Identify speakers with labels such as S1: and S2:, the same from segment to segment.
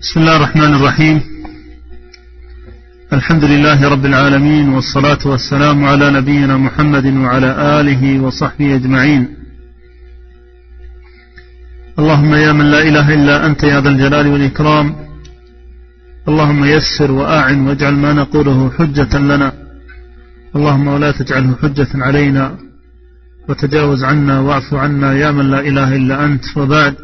S1: بسم الله الرحمن الرحيم. الحمد لله رب العالمين، والصلاة والسلام على نبينا محمد وعلى آله وصحبه أجمعين. اللهم يا من لا إله إلا أنت يا ذا الجلال والإكرام، اللهم يسر وأعن واجعل ما نقوله حجة لنا، اللهم ولا تجعله حجة علينا، وتجاوز عنا واعف عنا يا من لا إله إلا أنت. وبعد،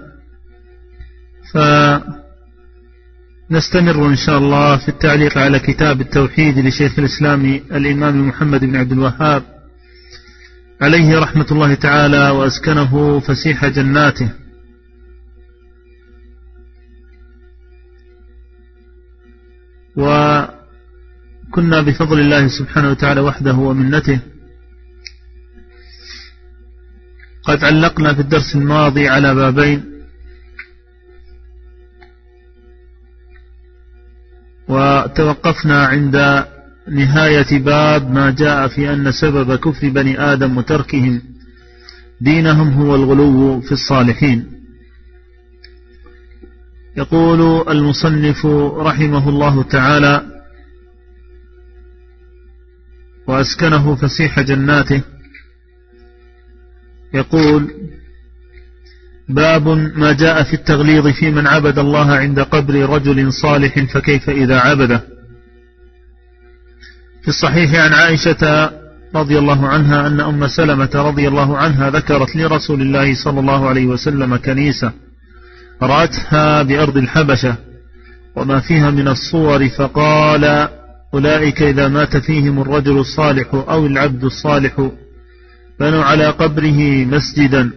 S1: نستمر إن شاء الله في التعليق على كتاب التوحيد لشيخ الإسلام الإمام محمد بن عبد الوهاب عليه رحمة الله تعالى، وأسكنه فسيح جناته. وكنا بفضل الله سبحانه وتعالى وحده ومنته قد علقنا في الدرس الماضي على بابين، وتوقفنا عند نهاية باب ما جاء في أن سبب كفر بني آدم وتركهم دينهم هو الغلو في الصالحين. يقول المصنف رحمه الله تعالى وأسكنه فسيح جناته، يقول: باب ما جاء في التغليظ في من عبد الله عند قبر رجل صالح فكيف إذا عبده. في الصحيح عن عائشة رضي الله عنها أن أم سلمة رضي الله عنها ذكرت لرسول الله صلى الله عليه وسلم كنيسة رأتها بأرض الحبشة وما فيها من الصور، فقال: أولئك إذا مات فيهم الرجل الصالح أو العبد الصالح بنوا على قبره مسجدا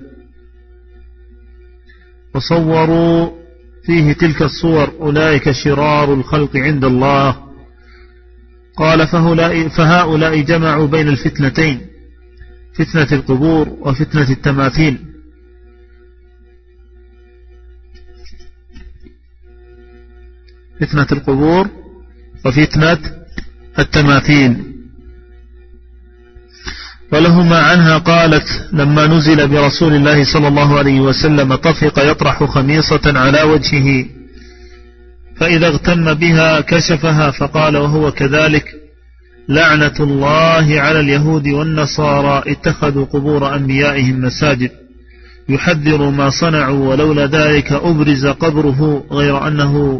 S1: وصوروا فيه تلك الصور، أولئك شرار الخلق عند الله. قال: فهؤلاء جمعوا بين الفتنتين، فتنة القبور وفتنة التماثيل. فتنة القبور وفتنة التماثيل. ولهما عنها قالت: لما نزل برسول الله صلى الله عليه وسلم طفق يطرح خميصة على وجهه، فإذا اغتم بها كشفها، فقال وهو كذلك: لعنة الله على اليهود والنصارى اتخذوا قبور أنبيائهم مساجد، يحذر ما صنعوا، ولولا ذلك أبرز قبره، غير أنه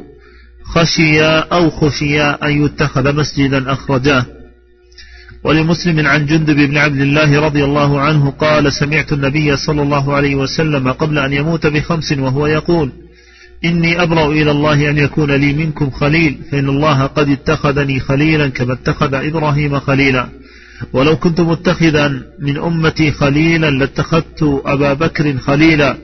S1: خشي أن يتخذ مسجدا أخرجاه. ولمسلم عن جندب بن عبد الله رضي الله عنه قال: سمعت النبي صلى الله عليه وسلم قبل أن يموت ب5 وهو يقول: إني أبرأ إلى الله أن يكون لي منكم خليل، فإن الله قد اتخذني خليلا كما اتخذ إبراهيم خليلا، ولو كنت متخذا من أمتي خليلا لاتخذت أبا بكر خليلا.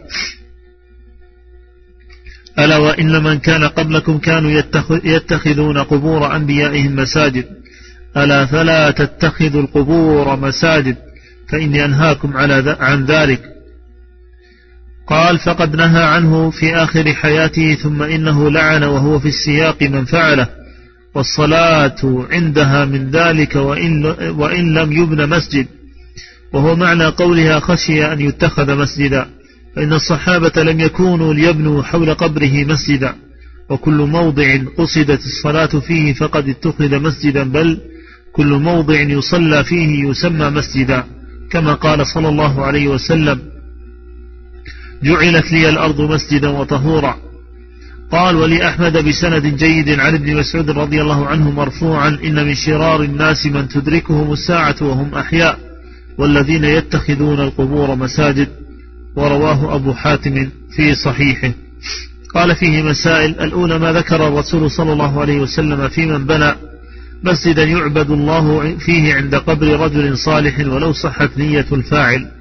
S1: ألا وإن من كان قبلكم كانوا يتخذون قبور أنبيائهم مساجد، ألا فلا تتخذوا القبور مساجد، فإني أنهاكم عن ذلك. قال: فقد نهى عنه في آخر حياته، ثم إنه لعن وهو في السياق من فعله، والصلاة عندها من ذلك وإن لم يبن مسجد، وهو معنى قولها خشي أن يتخذ مسجدا، فإن الصحابة لم يكونوا ليبنوا حول قبره مسجدا، وكل موضع قصدت الصلاة فيه فقد اتخذ مسجدا، بل كل موضع يصلى فيه يسمى مسجدا، كما قال صلى الله عليه وسلم: جعلت لي الأرض مسجدا وطهورا. قال: ولأحمد بسند جيد عن ابن مسعود رضي الله عنه مرفوعا: إن من شرار الناس من تدركهم الساعة وهم أحياء، والذين يتخذون القبور مساجد. ورواه أبو حاتم في صحيحه. قال: فيه مسائل. الأولى ما ذكر الرسول صلى الله عليه وسلم في من بنى مسجدا يعبد الله فيه عند قبر رجل صالح ولو صحت نية الفاعل.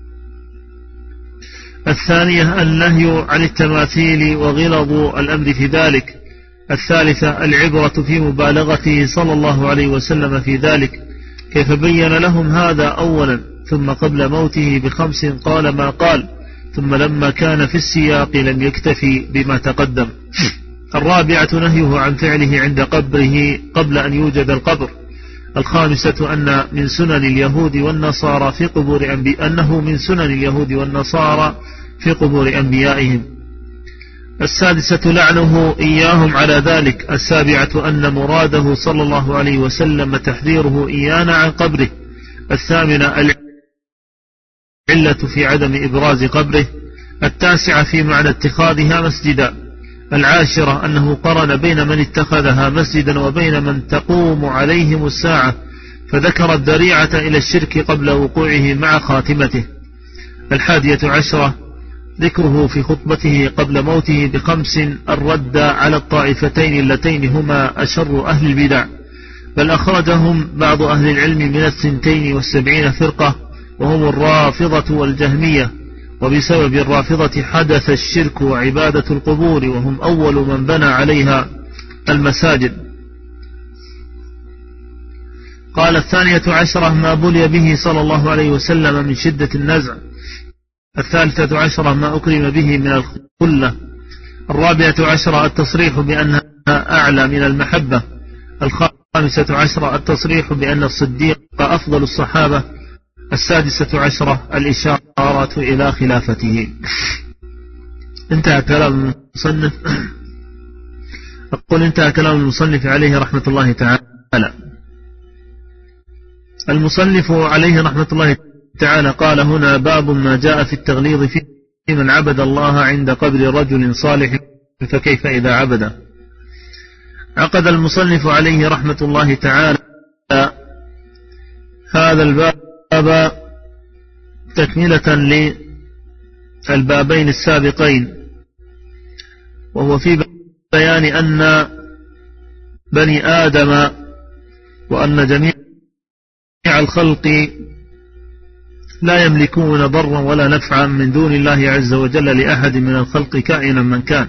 S1: الثانية النهي عن التماثيل وغلظ الأمر في ذلك. الثالثة العبرة في مبالغته صلى الله عليه وسلم في ذلك، كيف بين لهم هذا أولا، ثم قبل موته ب5 قال ما قال، ثم لما كان في السياق لم يكتفي بما تقدم. الرابعة نهيه عن فعله عند قبره قبل أن يوجد القبر. الخامسة أنه من سنن اليهود والنصارى في قبور أنبيائهم. السادسة لعنه إياهم على ذلك. السابعة أن مراده صلى الله عليه وسلم تحذيره إيانا عن قبره. الثامنة العلة في عدم إبراز قبره. التاسعة في معنى اتخاذها مسجدا. العاشرة أنه قرن بين من اتخذها مسجدا وبين من تقوم عليهم الساعة، فذكر الذريعة إلى الشرك قبل وقوعه مع خاتمته. 11 ذكره في خطبته قبل موته ب5 الرد على الطائفتين اللتين هما أشر أهل البدع، بل أخرجهم بعض أهل العلم من 72 فرقة وهم الرافضة والجهمية، وبسبب الرافضة حدث الشرك وعبادة القبور، وهم أول من بنى عليها المساجد. قال 12 ما بلي به صلى الله عليه وسلم من شدة النزع. 13 ما أكرم به من الخلة. 14 التصريح بأنها أعلى من المحبة. 15 التصريح بأن الصديق أفضل الصحابة. 16 الإشارة إلى خلافته. انتهى كلام المصنف. أقول انتهى كلام المصنف عليه رحمة الله تعالى. المصنف عليه رحمة الله تعالى قال هنا باب ما جاء في التغليظ في من عبد الله عند قبر رجل صالح فكيف إذا عبده. عقد المصنف عليه رحمة الله تعالى هذا الباب تكملة للبابين السابقين، وهو في بيان أن بني آدم وأن جميع الخلق لا يملكون ضرا ولا نفعا من دون الله عز وجل لأحد من الخلق كائنا من كان.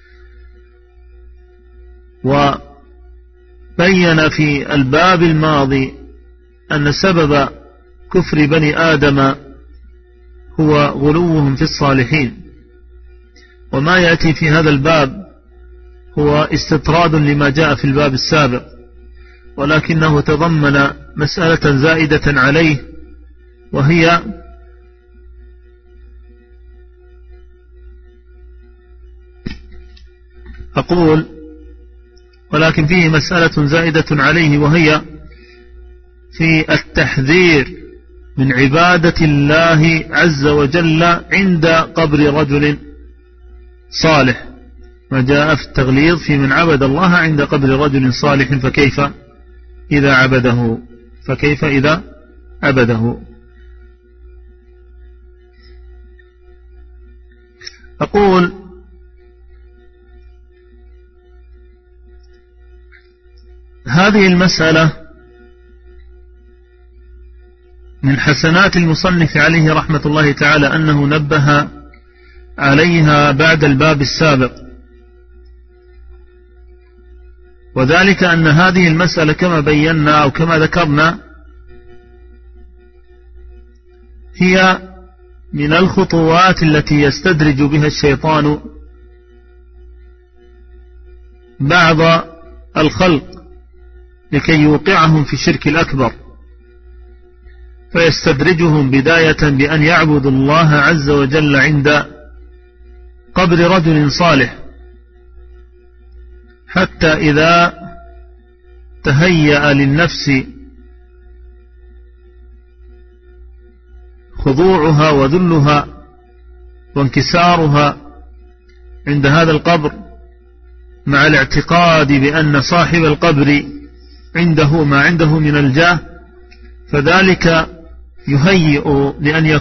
S1: وبين في الباب الماضي أن سبب كفر بني آدم هو غلوهم في الصالحين، وما يأتي في هذا الباب هو استطراد لما جاء في الباب السابق، ولكنه تضمن مسألة زائدة عليه، وهي أقول ولكن فيه مسألة زائدة عليه، وهي في التحذير من عبادة الله عز وجل عند قبر رجل صالح، ما جاء في التغليظ في من عبد الله عند قبر رجل صالح فكيف إذا عبده. أقول هذه المسألة من حسنات المصنف عليه رحمة الله تعالى أنه نبه عليها بعد الباب السابق، وذلك أن هذه المسألة كما بينا أو كما ذكرنا هي من الخطوات التي يستدرج بها الشيطان بعض الخلق لكي يوقعهم في الشرك الأكبر، فيستدرجهم بداية بأن يعبدوا الله عز وجل عند قبر رجل صالح، حتى إذا تهيأ للنفس خضوعها وذلها وانكسارها عند هذا القبر، مع الاعتقاد بأن صاحب القبر عنده ما عنده من الجاه، فذلك يهيئ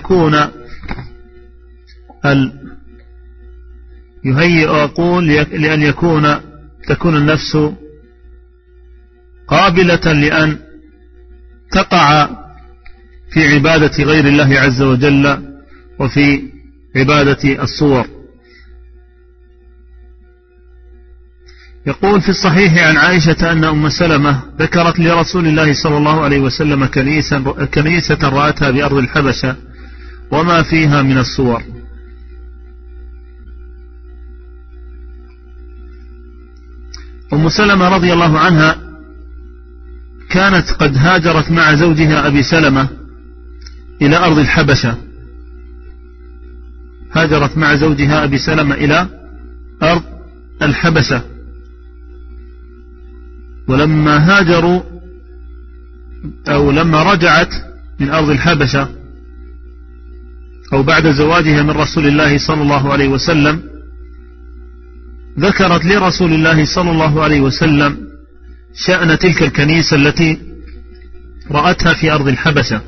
S1: لأن تكون النفس قابلة لأن تقع في عبادة غير الله عز وجل وفي عبادة الصور. يقول في الصحيح عن عائشة أن أم سلمة ذكرت لرسول الله صلى الله عليه وسلم كنيسة رأتها بأرض الحبشة وما فيها من الصور. أم سلمة رضي الله عنها كانت قد هاجرت مع زوجها أبي سلمة إلى أرض الحبشة، هاجرت مع زوجها أبي سلمة إلى أرض الحبشة، ولما هاجروا أو لما رجعت من أرض الحبشة أو بعد زواجها من رسول الله صلى الله عليه وسلم، ذكرت لرسول الله صلى الله عليه وسلم شأن تلك الكنيسة التي رأتها في أرض الحبشة،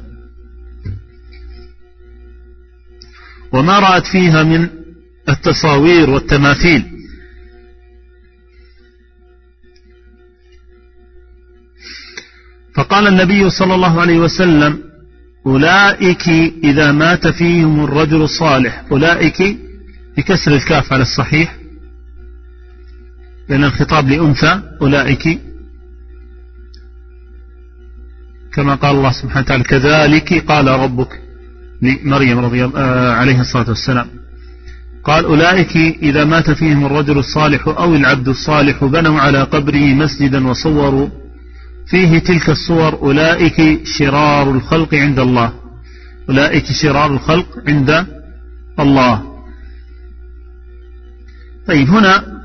S1: وما رأت فيها من التصاوير والتماثيل. فقال النبي صلى الله عليه وسلم: أولئك إذا مات فيهم الرجل الصالح. أولئك بكسر الكاف على الصحيح لأن الخطاب لأنثى، أولئك، كما قال الله سبحانه وتعالى: كذلك قال ربك لمريم عليه الصلاة والسلام. قال: أولئك إذا مات فيهم الرجل الصالح أو العبد الصالح بنوا على قبره مسجدا وصوروا فيه تلك الصور، أولئك شرار الخلق عند الله. أولئك شرار الخلق عند الله. طيب، هنا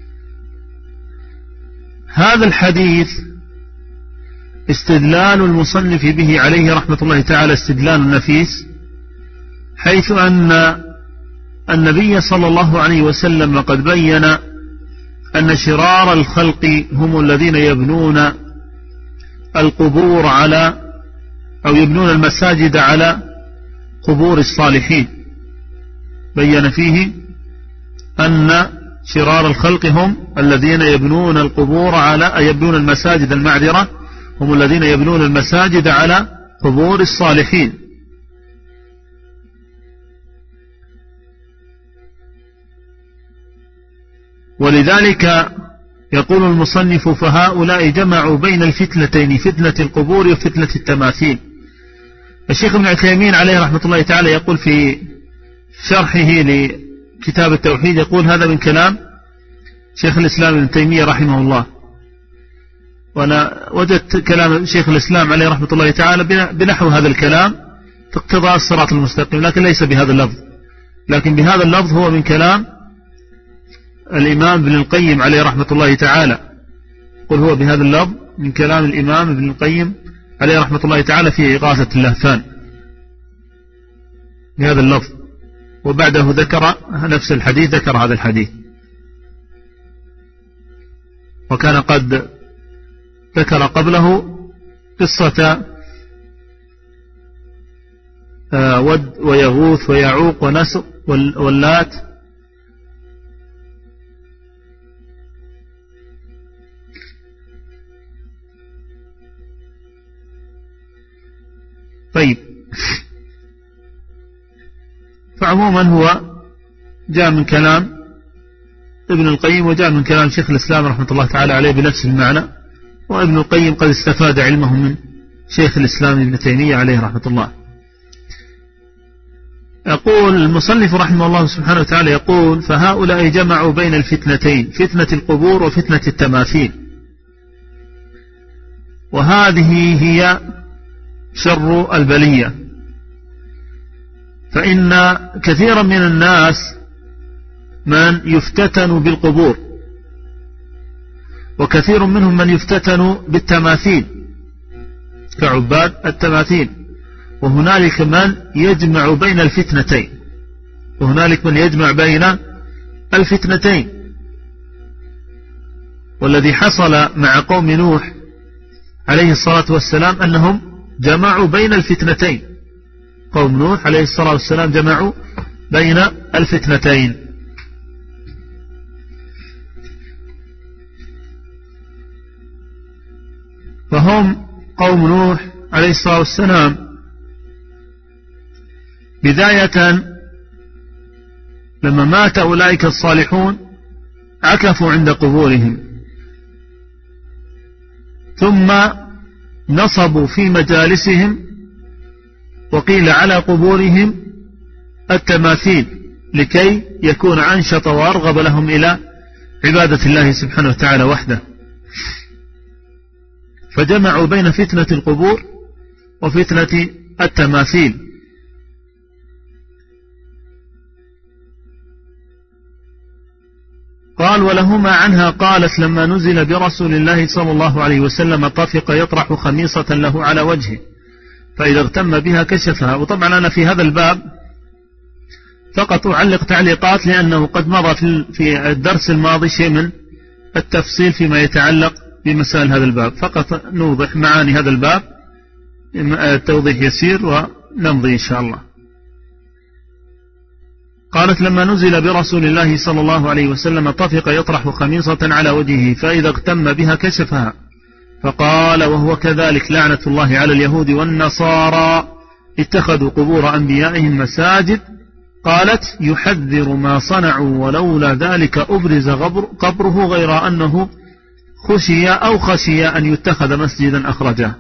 S1: هذا الحديث استدلال المصنف به عليه رحمة الله تعالى استدلال نفيس، حيث أن النبي صلى الله عليه وسلم قد بين أن شرار الخلق هم الذين يبنون القبور على أو يبنون المساجد على قبور الصالحين. بين فيه أن شرار الخلق هم الذين يبنون القبور على يبنون المساجد، المعذرة، هم الذين يبنون المساجد على قبور الصالحين. ولذلك يقول المصنف: فهؤلاء جمعوا بين الفتنتين، فتنة القبور وفتنة التماثيل. الشيخ ابن عثيمين عليه رحمة الله تعالى يقول في شرحه لكتاب التوحيد، يقول: هذا من كلام شيخ الإسلام ابن تيمية رحمه الله. وأنا وجدت كلام شيخ الإسلام عليه رحمة الله تعالى بنحو هذا الكلام في اقتضاء الصراط المستقيم، لكن ليس بهذا اللفظ، لكن بهذا اللفظ هو من كلام الإمام ابن القيم عليه رحمة الله تعالى. قل هو بهذا اللفظ من كلام الإمام ابن القيم عليه رحمة الله تعالى في إغاثة اللهفان بهذا اللفظ، وبعده ذكر نفس الحديث، ذكر هذا الحديث. وكان قد ذكر قبله قصة ود ويغوث ويعوق ونسر واللات. طيب، فعموما هو جاء من كلام ابن القيم وجاء من كلام شيخ الإسلام رحمة الله تعالى عليه بنفس المعنى، وابن القيم قد استفاد علمه من شيخ الإسلام ابن تيمية عليه رحمة الله. يقول المصنف رحمه الله سبحانه وتعالى، يقول: فهؤلاء جمعوا بين الفتنتين، فتنة القبور وفتنة التماثيل، وهذه هي شر البلية. فإن كثيرا من الناس من يفتتن بالقبور، وكثير منهم من يفتتن بالتماثيل كعباد التماثيل، وهنالك من يجمع بين الفتنتين، وهنالك من يجمع بين الفتنتين. والذي حصل مع قوم نوح عليه الصلاة والسلام أنهم جمعوا بين الفتنتين. قوم نوح عليه الصلاة والسلام جمعوا بين الفتنتين. فهم قوم نوح عليه الصلاة والسلام بداية لما مات أولئك الصالحون عكفوا عند قبورهم، ثم نصبوا في مجالسهم وقيل على قبورهم التماثيل لكي يكون أنشط وأرغب لهم إلى عبادة الله سبحانه وتعالى وحده. فجمعوا بين فتنة القبور وفتنة التماثيل. قال ولهما عنها قالت لما نزل برسول الله صلى الله عليه وسلم طفق يطرح خميصة له على وجهه فإذا اغتم بها كشفها. وطبعا أنا في هذا الباب فقط أعلق تعليقات لأنه قد مضى في الدرس الماضي شيء من التفصيل فيما يتعلق بمسائل هذا الباب، فقط نوضح معاني هذا الباب توضيح يسير ونمضي إن شاء الله. قالت لما نزل برسول الله صلى الله عليه وسلم طفق يطرح خميصة على وجهه فإذا اغتم بها كشفها، فقال وهو كذلك لعنة الله على اليهود والنصارى اتخذوا قبور أنبيائهم مساجد. قالت يحذر ما صنعوا ولولا ذلك أبرز قبره غير أنه خشي أن يتخذ مسجدا أخرجه.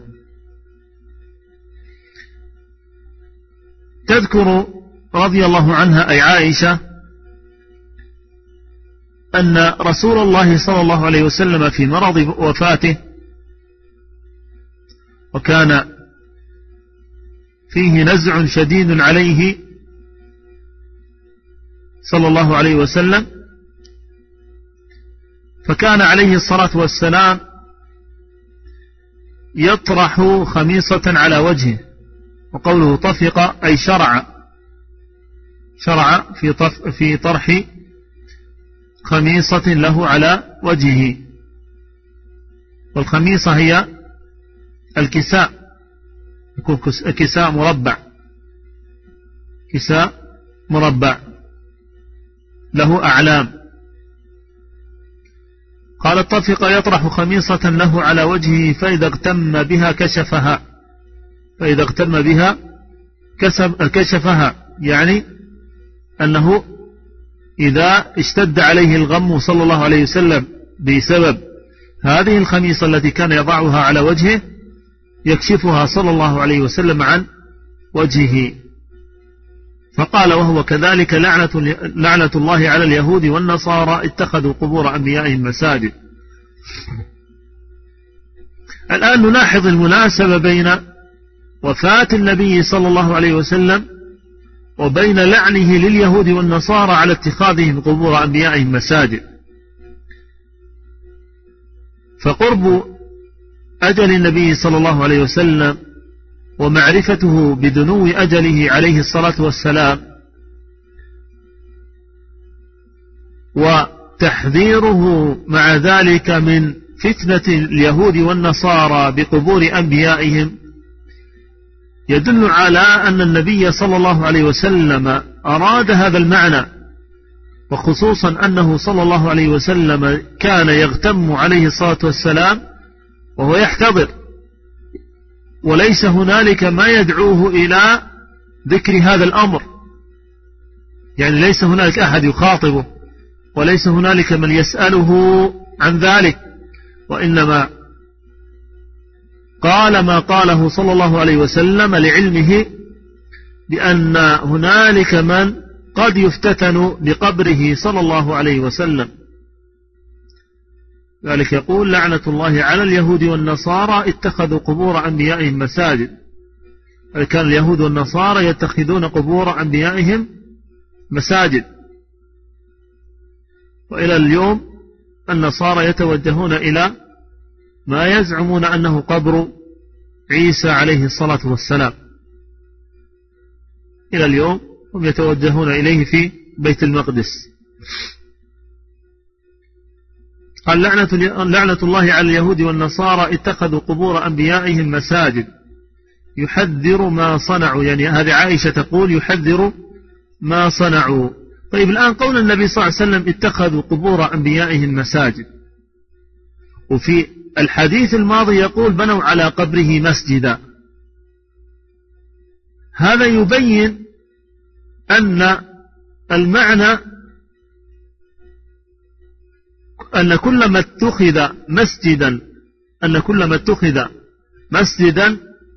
S1: تذكر رضي الله عنها أي عائشة أن رسول الله صلى الله عليه وسلم في مرض وفاته وكان فيه نزع شديد عليه صلى الله عليه وسلم، فكان عليه الصلاة والسلام يطرح خميصة على وجهه، وقوله طفق أي شرع في طرح خميصة له على وجهه. والخميصة هي الكساء، يكون كساء مربع له أعلام. قال اتفق يطرح خميصة له على وجهه فإذا اغتم بها كشفها، يعني أنه إذا اشتد عليه الغم صلى الله عليه وسلم بسبب هذه الخميصة التي كان يضعها على وجهه يكشفها صلى الله عليه وسلم عن وجهه. فقال وهو كذلك لعنة الله على اليهود والنصارى اتخذوا قبور أنبيائهم مساجد. الآن نلاحظ المناسبة بين وفاة النبي صلى الله عليه وسلم وبين لعنه لليهود والنصارى على اتخاذهم قبور أنبيائهم مساجد. فقرب أجل النبي صلى الله عليه وسلم ومعرفته بدنو أجله عليه الصلاة والسلام وتحذيره مع ذلك من فتنة اليهود والنصارى بقبور أنبيائهم يدل على أن النبي صلى الله عليه وسلم أراد هذا المعنى، وخصوصا أنه صلى الله عليه وسلم كان يغتم عليه الصلاة والسلام وهو يحتضر، وليس هنالك ما يدعوه إلى ذكر هذا الأمر، يعني ليس هنالك أحد يخاطبه وليس هنالك من يسأله عن ذلك، وإنما قال ما قاله صلى الله عليه وسلم لعلمه بأن هنالك من قد يفتتن بقبره صلى الله عليه وسلم. ذلك يقول لعنة الله على اليهود والنصارى اتخذوا قبور أنبيائهم مساجد. كان اليهود والنصارى يتخذون قبور أنبيائهم مساجد، وإلى اليوم النصارى يتوجهون إلى ما يزعمون أنه قبر عيسى عليه الصلاة والسلام، إلى اليوم هم يتوجهون إليه في بيت المقدس. قال لعنة الله على اليهود والنصارى اتخذوا قبور أنبيائهم مساجد يحذر ما صنعوا، يعني هذه عائشة تقول يحذر ما صنعوا. طيب الآن قول النبي صلى الله عليه وسلم اتخذوا قبور أنبيائهم مساجد، وفي الحديث الماضي يقول بنوا على قبره مسجدا، هذا يبين أن المعنى أن كلما اتخذ مسجدا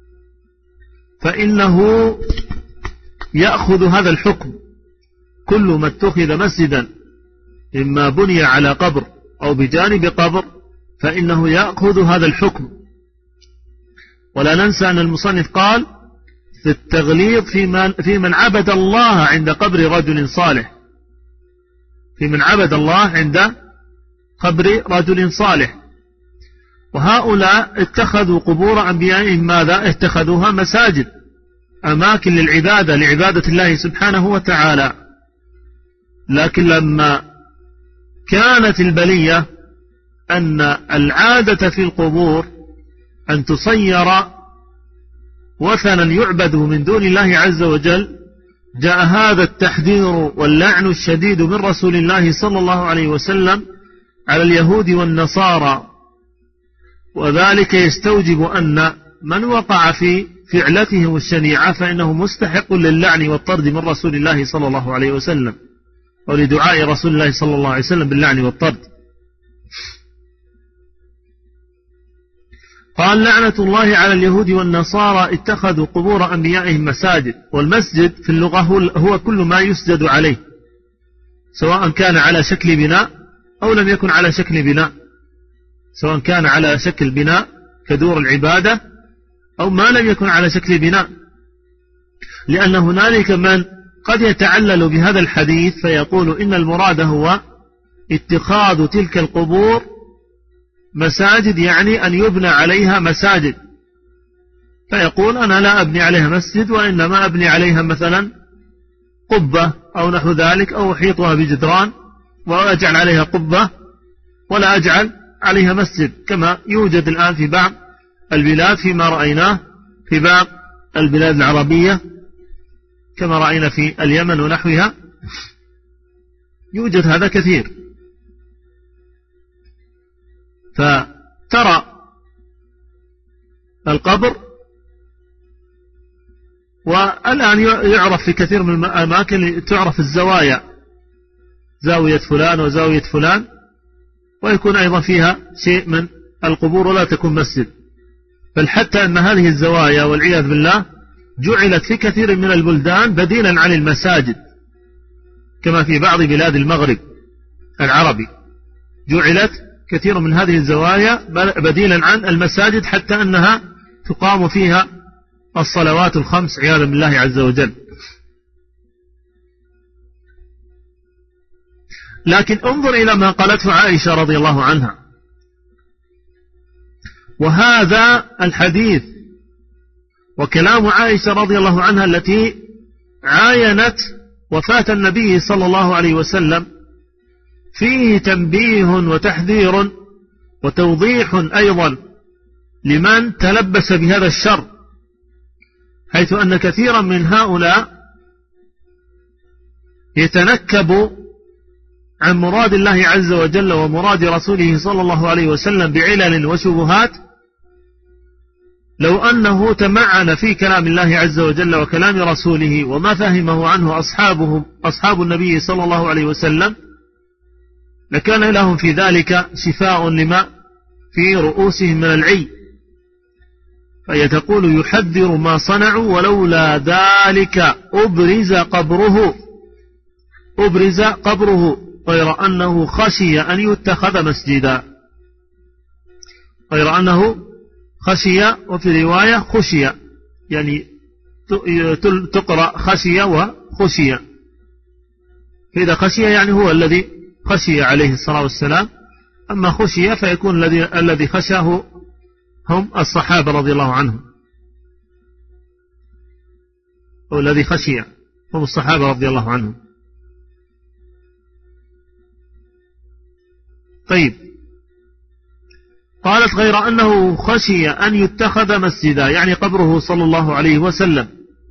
S1: فإنه يأخذ هذا الحكم. كل ما اتخذ مسجدا إما بني على قبر أو بجانب قبر فإنه يأخذ هذا الحكم. ولا ننسى أن المصنف قال في التغليظ في من عبد الله عند قبر رجل صالح، في من عبد الله عند قبر رجل صالح. وهؤلاء اتخذوا قبور أنبيائهم ماذا؟ اتخذوها مساجد، أماكن للعبادة، لعبادة الله سبحانه وتعالى. لكن لما كانت البلية أن العادة في القبور أن تصير وثنا يعبد من دون الله عز وجل، جاء هذا التحذير واللعن الشديد من رسول الله صلى الله عليه وسلم على اليهود والنصارى. وذلك يستوجب أن من وقع في فعلتهم الشنيعة فإنه مستحق للعن والطرد من رسول الله صلى الله عليه وسلم، ولدعاء رسول الله صلى الله عليه وسلم باللعن والطرد. قال: لعنة الله على اليهود والنصارى اتخذوا قبور أنبيائهم مساجد. والمسجد في اللغة هو كل ما يسجد عليه، سواء كان على شكل بناء أو لم يكن على شكل بناء، سواء كان على شكل بناء كدور العبادة أو ما لم يكن على شكل بناء، لأن هنالك من قد يتعلل بهذا الحديث فيقول إن المراد هو اتخاذ تلك القبور مساجد، يعني أن يبنى عليها مساجد، فيقول أنا لا أبني عليها مسجد وإنما أبني عليها مثلا قبة أو نحو ذلك، أو أحيطها بجدران وأجعل عليها قبة ولا أجعل عليها مسجد، كما يوجد الآن في بعض البلاد، فيما رأيناه في بعض البلاد العربية كما رأينا في اليمن ونحوها، يوجد هذا كثير. فترى القبر، والآن يعرف في كثير من الأماكن تعرف الزوايا، زاوية فلان وزاوية فلان، ويكون أيضا فيها شيء من القبور ولا تكون مسجد. بل حتى أن هذه الزوايا والعياذ بالله جعلت في كثير من البلدان بديلا عن المساجد، كما في بعض بلاد المغرب العربي جعلت كثير من هذه الزوايا بديلا عن المساجد، حتى أنها تقام فيها الصلوات الخمس عياذا بالله عز وجل. لكن انظر إلى ما قالته عائشة رضي الله عنها، وهذا الحديث وكلام عائشة رضي الله عنها التي عاينت وفاة النبي صلى الله عليه وسلم فيه تنبيه وتحذير وتوضيح أيضا لمن تلبس بهذا الشر، حيث أن كثيرا من هؤلاء يتنكب عن مراد الله عز وجل ومراد رسوله صلى الله عليه وسلم بعلل وشبهات، لو أنه تمعن في كلام الله عز وجل وكلام رسوله وما فهمه عنه أصحاب النبي صلى الله عليه وسلم، لكان لهم في ذلك شفاء لما في رؤوسهم من العي. فهي تقول: يحذر ما صنعوا ولولا ذلك أبرز قبره غير أنه خشي أن يتخذ مسجدا، غير أنه خشي، وفي رواية خشي، يعني تقرأ خشي وخشي، فإذا خشي يعني هو الذي خشي عليه الصلاة والسلام، أما خشي فيكون الذي خشاه هم الصحابة رضي الله عنهم، أو الذي خشي هم الصحابة رضي الله عنهم. طيب، قالت: غير أنه خشي أن يتخذ مسجدا، يعني قبره صلى الله عليه وسلم.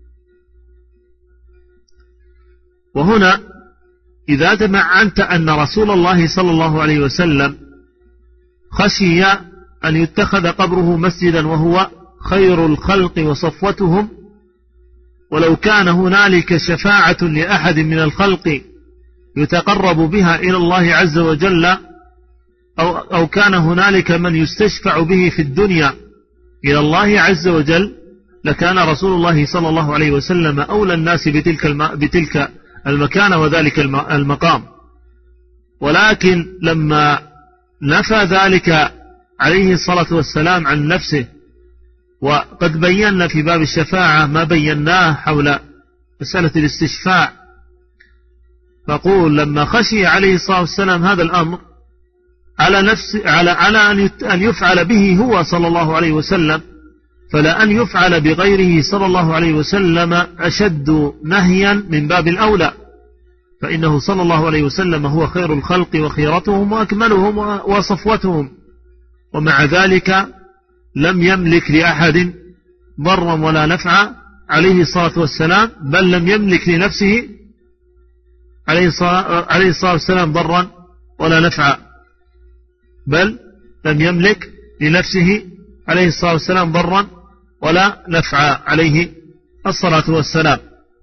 S1: وهنا إذا تمعنت أن رسول الله صلى الله عليه وسلم خشي أن يتخذ قبره مسجدا وهو خير الخلق وصفوتهم، ولو كان هنالك شفاعة لأحد من الخلق يتقرب بها إلى الله عز وجل، أو كان هنالك من يستشفع به في الدنيا إلى الله عز وجل، لكان رسول الله صلى الله عليه وسلم أولى الناس بتلك المكانة وذلك المقام. ولكن لما نفى ذلك عليه الصلاة والسلام عن نفسه، وقد بينا في باب الشفاعة ما بيناه حول مسألة الاستشفاع، فقول لما خشي عليه الصلاة والسلام هذا الأمر على أن يفعل به هو صلى الله عليه وسلم، فلا أن يفعل بغيره صلى الله عليه وسلم أشد نهيا من باب الأولى، فإنه صلى الله عليه وسلم هو خير الخلق وخيرتهم وأكملهم وصفوتهم، ومع ذلك لم يملك لأحد ضرا ولا نفعا عليه الصلاة والسلام، بل لم يملك لنفسه عليه الصلاة والسلام ضرا ولا نفعا، بل لم يملك لنفسه عليه الصلاة والسلام ضرا ولا نفعا عليه الصلاة والسلام.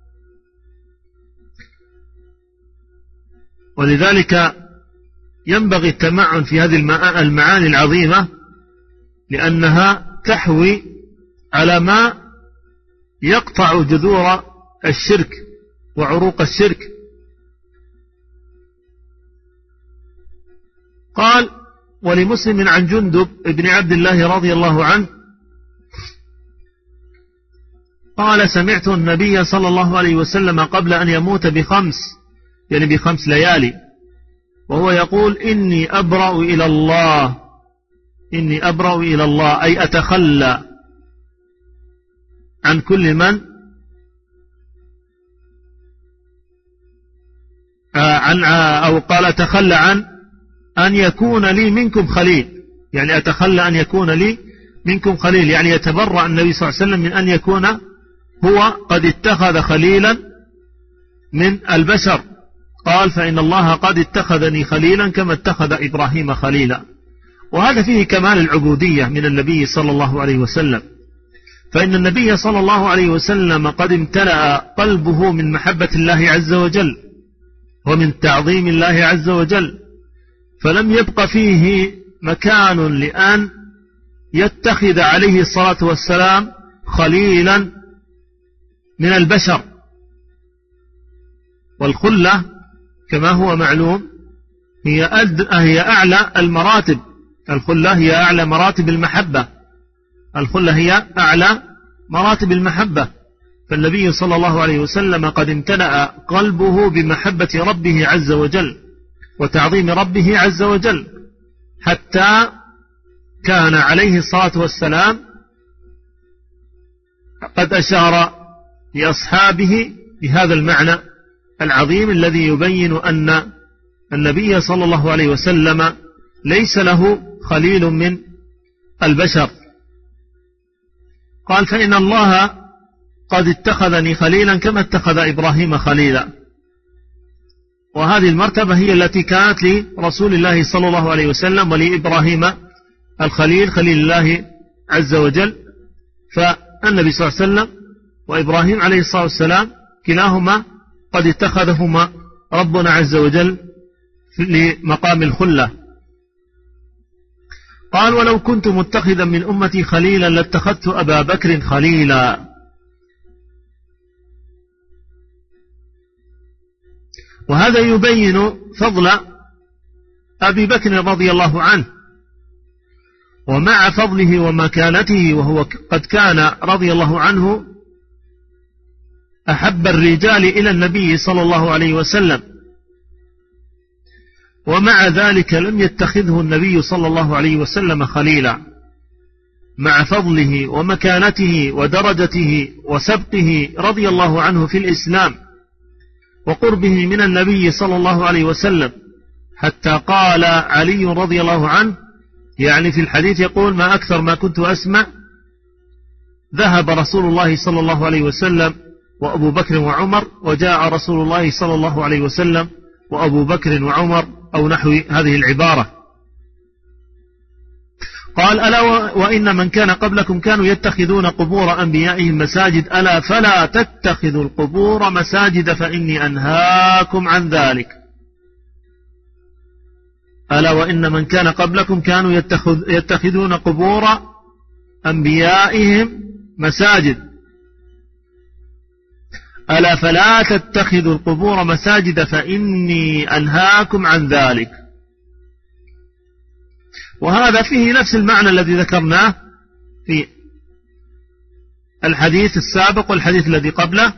S1: ولذلك ينبغي التمعن في هذه المعاني العظيمة، لأنها تحوي على ما يقطع جذور الشرك وعروق الشرك. قال: ولمسلم عن جندب بن عبد الله رضي الله عنه قال: سمعت النبي صلى الله عليه وسلم قبل أن يموت ب5 ليالي وهو يقول: إني أبرأ إلى الله، أي أتخلى عن كل من أو قال أتخلى عن أن يكون لي منكم خليل، يعني أتخلى أن يكون لي منكم خليل، يعني يتبرأ النبي صلى الله عليه وسلم من أن يكون هو قد اتخذ خليلا من البشر. قال: فإن الله قد اتخذني خليلا كما اتخذ إبراهيم خليلا. وهذا فيه كمال العبودية من النبي صلى الله عليه وسلم، فإن النبي صلى الله عليه وسلم قد امتلأ قلبه من محبة الله عز وجل ومن تعظيم الله عز وجل، فلم يبق فيه مكان لأن يتخذ عليه الصلاة والسلام خليلا من البشر. والخلة كما هو معلوم هي أعلى المراتب، الخلة هي أعلى مراتب المحبة، الخلة هي أعلى مراتب المحبة. فالنبي صلى الله عليه وسلم قد امتلأ قلبه بمحبة ربه عز وجل وتعظيم ربه عز وجل، حتى كان عليه الصلاة والسلام قد أشار لأصحابه بهذا المعنى العظيم الذي يبين أن النبي صلى الله عليه وسلم ليس له خليل من البشر. قال: فإن الله قد اتخذني خليلا كما اتخذ إبراهيم خليلا. وهذه المرتبة هي التي كانت لرسول الله صلى الله عليه وسلم ولإبراهيم الخليل، خليل الله عز وجل. فالنبي صلى الله عليه وسلم وإبراهيم عليه الصلاة والسلام كلاهما قد اتخذهما ربنا عز وجل لمقام الخلة. قال: ولو كنت متخذا من أمتي خليلا لاتخذت أبا بكر خليلا. وهذا يبين فضل أبي بكر رضي الله عنه، ومع فضله ومكانته، وهو قد كان رضي الله عنه أحب الرجال إلى النبي صلى الله عليه وسلم، ومع ذلك لم يتخذه النبي صلى الله عليه وسلم خليلا، مع فضله ومكانته ودرجته وسبقه رضي الله عنه في الإسلام وقربه من النبي صلى الله عليه وسلم، حتى قال علي رضي الله عنه، يعني في الحديث يقول: ما أكثر ما كنت أسمع ذهب رسول الله صلى الله عليه وسلم وأبو بكر وعمر، وجاء رسول الله صلى الله عليه وسلم وأبو بكر وعمر، أو نحو هذه العبارة. قال: ألا وإن من كان قبلكم كانوا يتخذون قبور أنبيائهم مساجد، ألا فلا تتخذوا القبور مساجد فإني أنهاكم عن ذلك. ألا وإن من كان قبلكم كانوا يتخذون قبور أنبيائهم مساجد، ألا فلا تتخذوا القبور مساجد فإني أنهاكم عن ذلك. وهذا فيه نفس المعنى الذي ذكرناه في الحديث السابق والحديث الذي قبله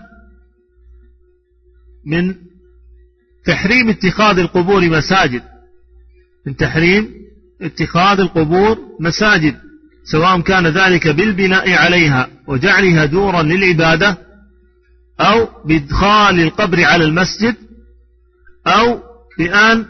S1: من تحريم اتخاذ القبور مساجد، من تحريم اتخاذ القبور مساجد، سواء كان ذلك بالبناء عليها وجعلها دورا للعبادة، أو بإدخال القبر على المسجد، أو بأن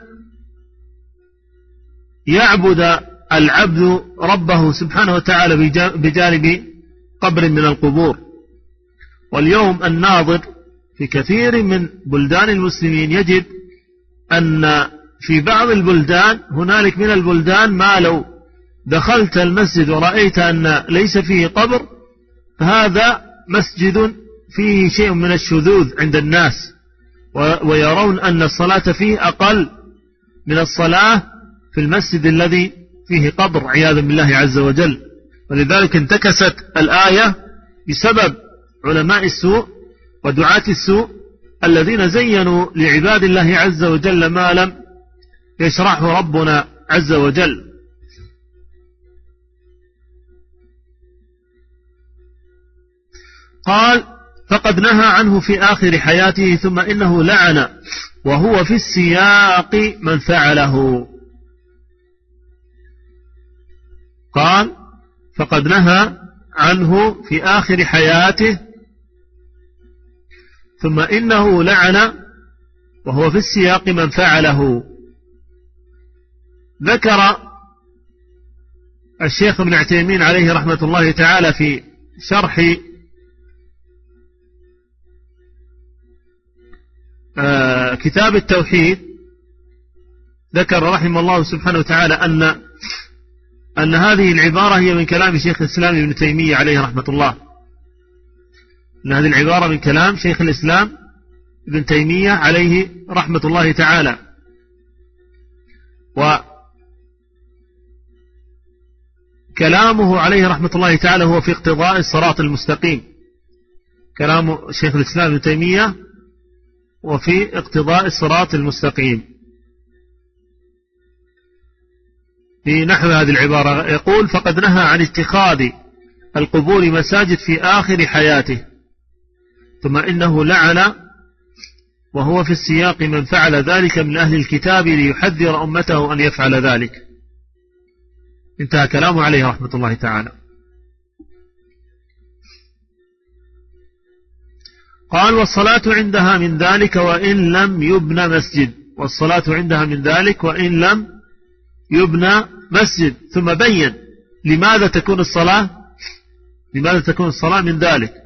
S1: يعبد العبد ربه سبحانه وتعالى بجانب قبر من القبور. واليوم الناظر في كثير من بلدان المسلمين يجد أن في بعض البلدان هنالك من البلدان ما لو دخلت المسجد ورأيت أن ليس فيه قبر هذا مسجد فيه شيء من الشذوذ عند الناس، ويرون أن الصلاة فيه أقل من الصلاة في المسجد الذي فيه قبر عياذا بالله عز وجل. ولذلك انتكست الآية بسبب علماء السوء ودعاة السوء الذين زينوا لعباد الله عز وجل ما لم يشرحه ربنا عز وجل. قال فقد نهى عنه في آخر حياته ثم إنه لعن وهو في السياق من فعله. قال فقد نهى عنه في آخر حياته ثم إنه لعن وهو في السياق من فعله. ذكر الشيخ ابن عثيمين عليه رحمة الله تعالى في شرح كتاب التوحيد، ذكر رحمه الله سبحانه وتعالى أن هذه العبارة هي من كلام شيخ الإسلام ابن تيمية عليه رحمة الله، أن هذه العبارة من كلام شيخ الإسلام ابن تيمية عليه رحمة الله تعالى. وكلامه عليه رحمة الله تعالى هو في اقتضاء الصراط المستقيم، كلام شيخ الإسلام ابن تيمية وفي اقتضاء الصراط المستقيم في نحو هذه العبارة. يقول فقد نهى عن اتخاذ القبور مساجد في آخر حياته ثم إنه لعن وهو في السياق من فعل ذلك من أهل الكتاب ليحذر أمته أن يفعل ذلك. انتهى كلامه عليه رحمة الله تعالى. قال والصلاة عندها من ذلك وإن لم يبنى مسجد، والصلاة عندها من ذلك وإن لم يبنى مسجد. ثم بين لماذا تكون الصلاة من ذلك،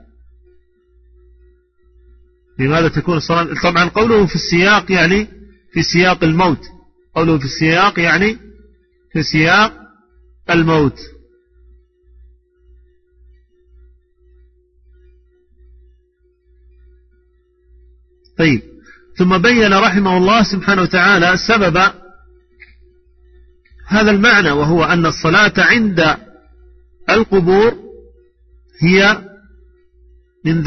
S1: لماذا تكون الصلاة. طبعا قوله في السياق يعني في سياق الموت، قوله في السياق يعني في سياق الموت. طيب ثم بين رحمه الله سبحانه وتعالى سبب هذا المعنى، وهو أن الصلاة عند القبور هي من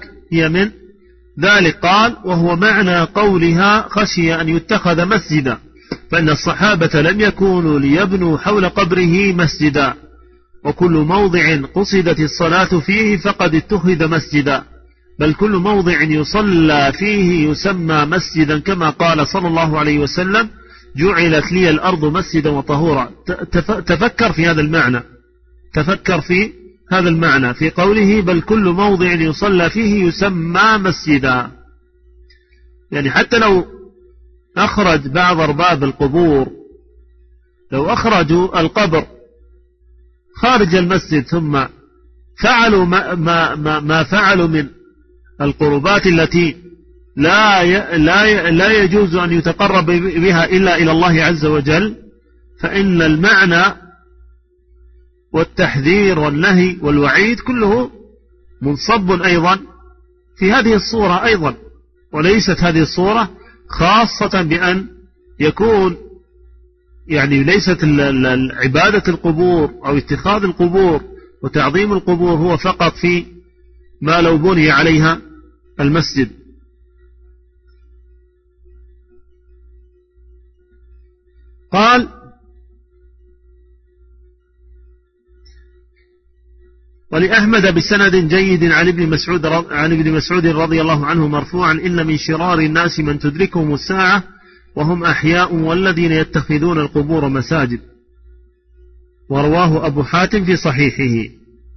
S1: ذلك قال وهو معنى قولها خشي أن يتخذ مسجدا، فإن الصحابة لم يكونوا ليبنوا حول قبره مسجدا، وكل موضع قصدت الصلاة فيه فقد اتخذ مسجدا، بل كل موضع يصلى فيه يسمى مسجدا، كما قال صلى الله عليه وسلم جعلت لي الأرض مسجدا وطهورا. تفكر في هذا المعنى في قوله بل كل موضع يصلى فيه يسمى مسجدا. يعني حتى لو أخرج بعض أرباب القبور، لو أخرجوا القبر خارج المسجد ثم فعلوا ما فعلوا من القربات التي لا يجوز أن يتقرب بها إلا إلى الله عز وجل، فإن المعنى والتحذير والنهي والوعيد كله منصب أيضا في هذه الصورة أيضا. وليست هذه الصورة خاصة بأن يكون يعني ليست عبادة القبور أو اتخاذ القبور وتعظيم القبور هو فقط في ما لو بني عليها المسجد. قال ولأحمد بسند جيد عن ابن مسعود رضي الله عنه مرفوعا إن من شرار الناس من تدركهم الساعة وهم أحياء والذين يتخذون القبور مساجد. ورواه أبو حاتم في صحيحه.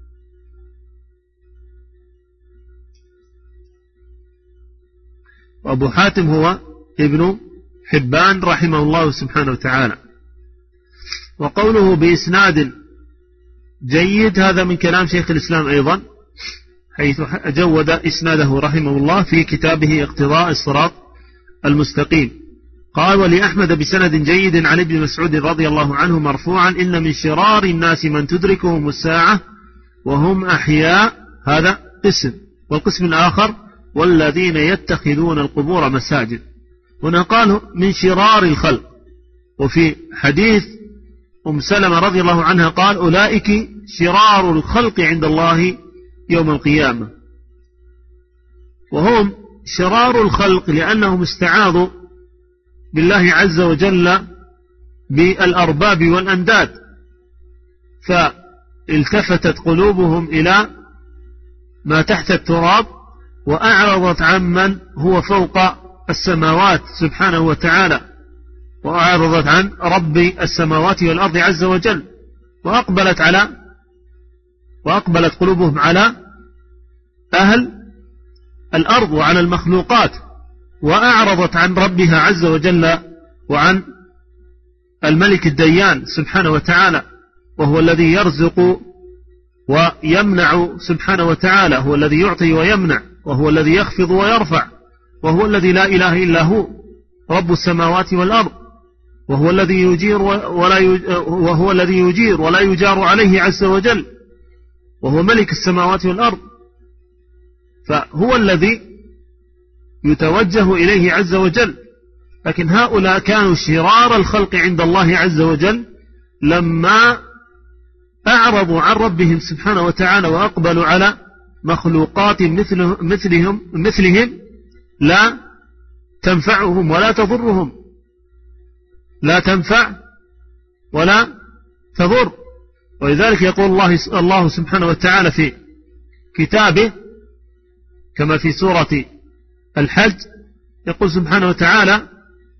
S1: وأبو حاتم هو ابن حبان رحمه الله سبحانه وتعالى. وقوله بإسناد جيد هذا من كلام شيخ الإسلام أيضا، حيث جود إسناده رحمه الله في كتابه اقتضاء الصراط المستقيم. قال ولأحمد بسند جيد عن ابن مسعود رضي الله عنه مرفوعا إن من شرار الناس من تدركهم الساعة وهم أحياء، هذا قسم. والقسم الآخر والذين يتخذون القبور مساجد. هنا قالوا من شرار الخلق. وفي حديث أم سلمة رضي الله عنها قال أولئك شرار الخلق عند الله يوم القيامة. وهم شرار الخلق لأنهم استعاذوا بالله عز وجل بالأرباب والأنداد، فالتفتت قلوبهم إلى ما تحت التراب وأعرضت عمن هو فوق السماوات سبحانه وتعالى، وأعرضت عن رب السماوات والأرض عز وجل، وأقبلت قلوبهم على أهل الأرض وعلى المخلوقات، وأعرضت عن ربها عز وجل وعن الملك الديان سبحانه وتعالى، وهو الذي يرزق ويمنع سبحانه وتعالى، هو الذي يعطي ويمنع، وهو الذي يخفض ويرفع، وهو الذي لا إله إلا هو رب السماوات والأرض، وهو الذي يجير ولا يجار عليه عز وجل، وهو ملك السماوات والأرض. فهو الذي يتوجه إليه عز وجل. لكن هؤلاء كانوا شرار الخلق عند الله عز وجل لما أعرضوا عن ربهم سبحانه وتعالى وأقبلوا على مخلوقات مثلهم لا تنفعهم ولا تضرهم، لا تنفع ولا تضر. ولذلك يقول الله سبحانه وتعالى في كتابه كما في سورة الحج، يقول سبحانه وتعالى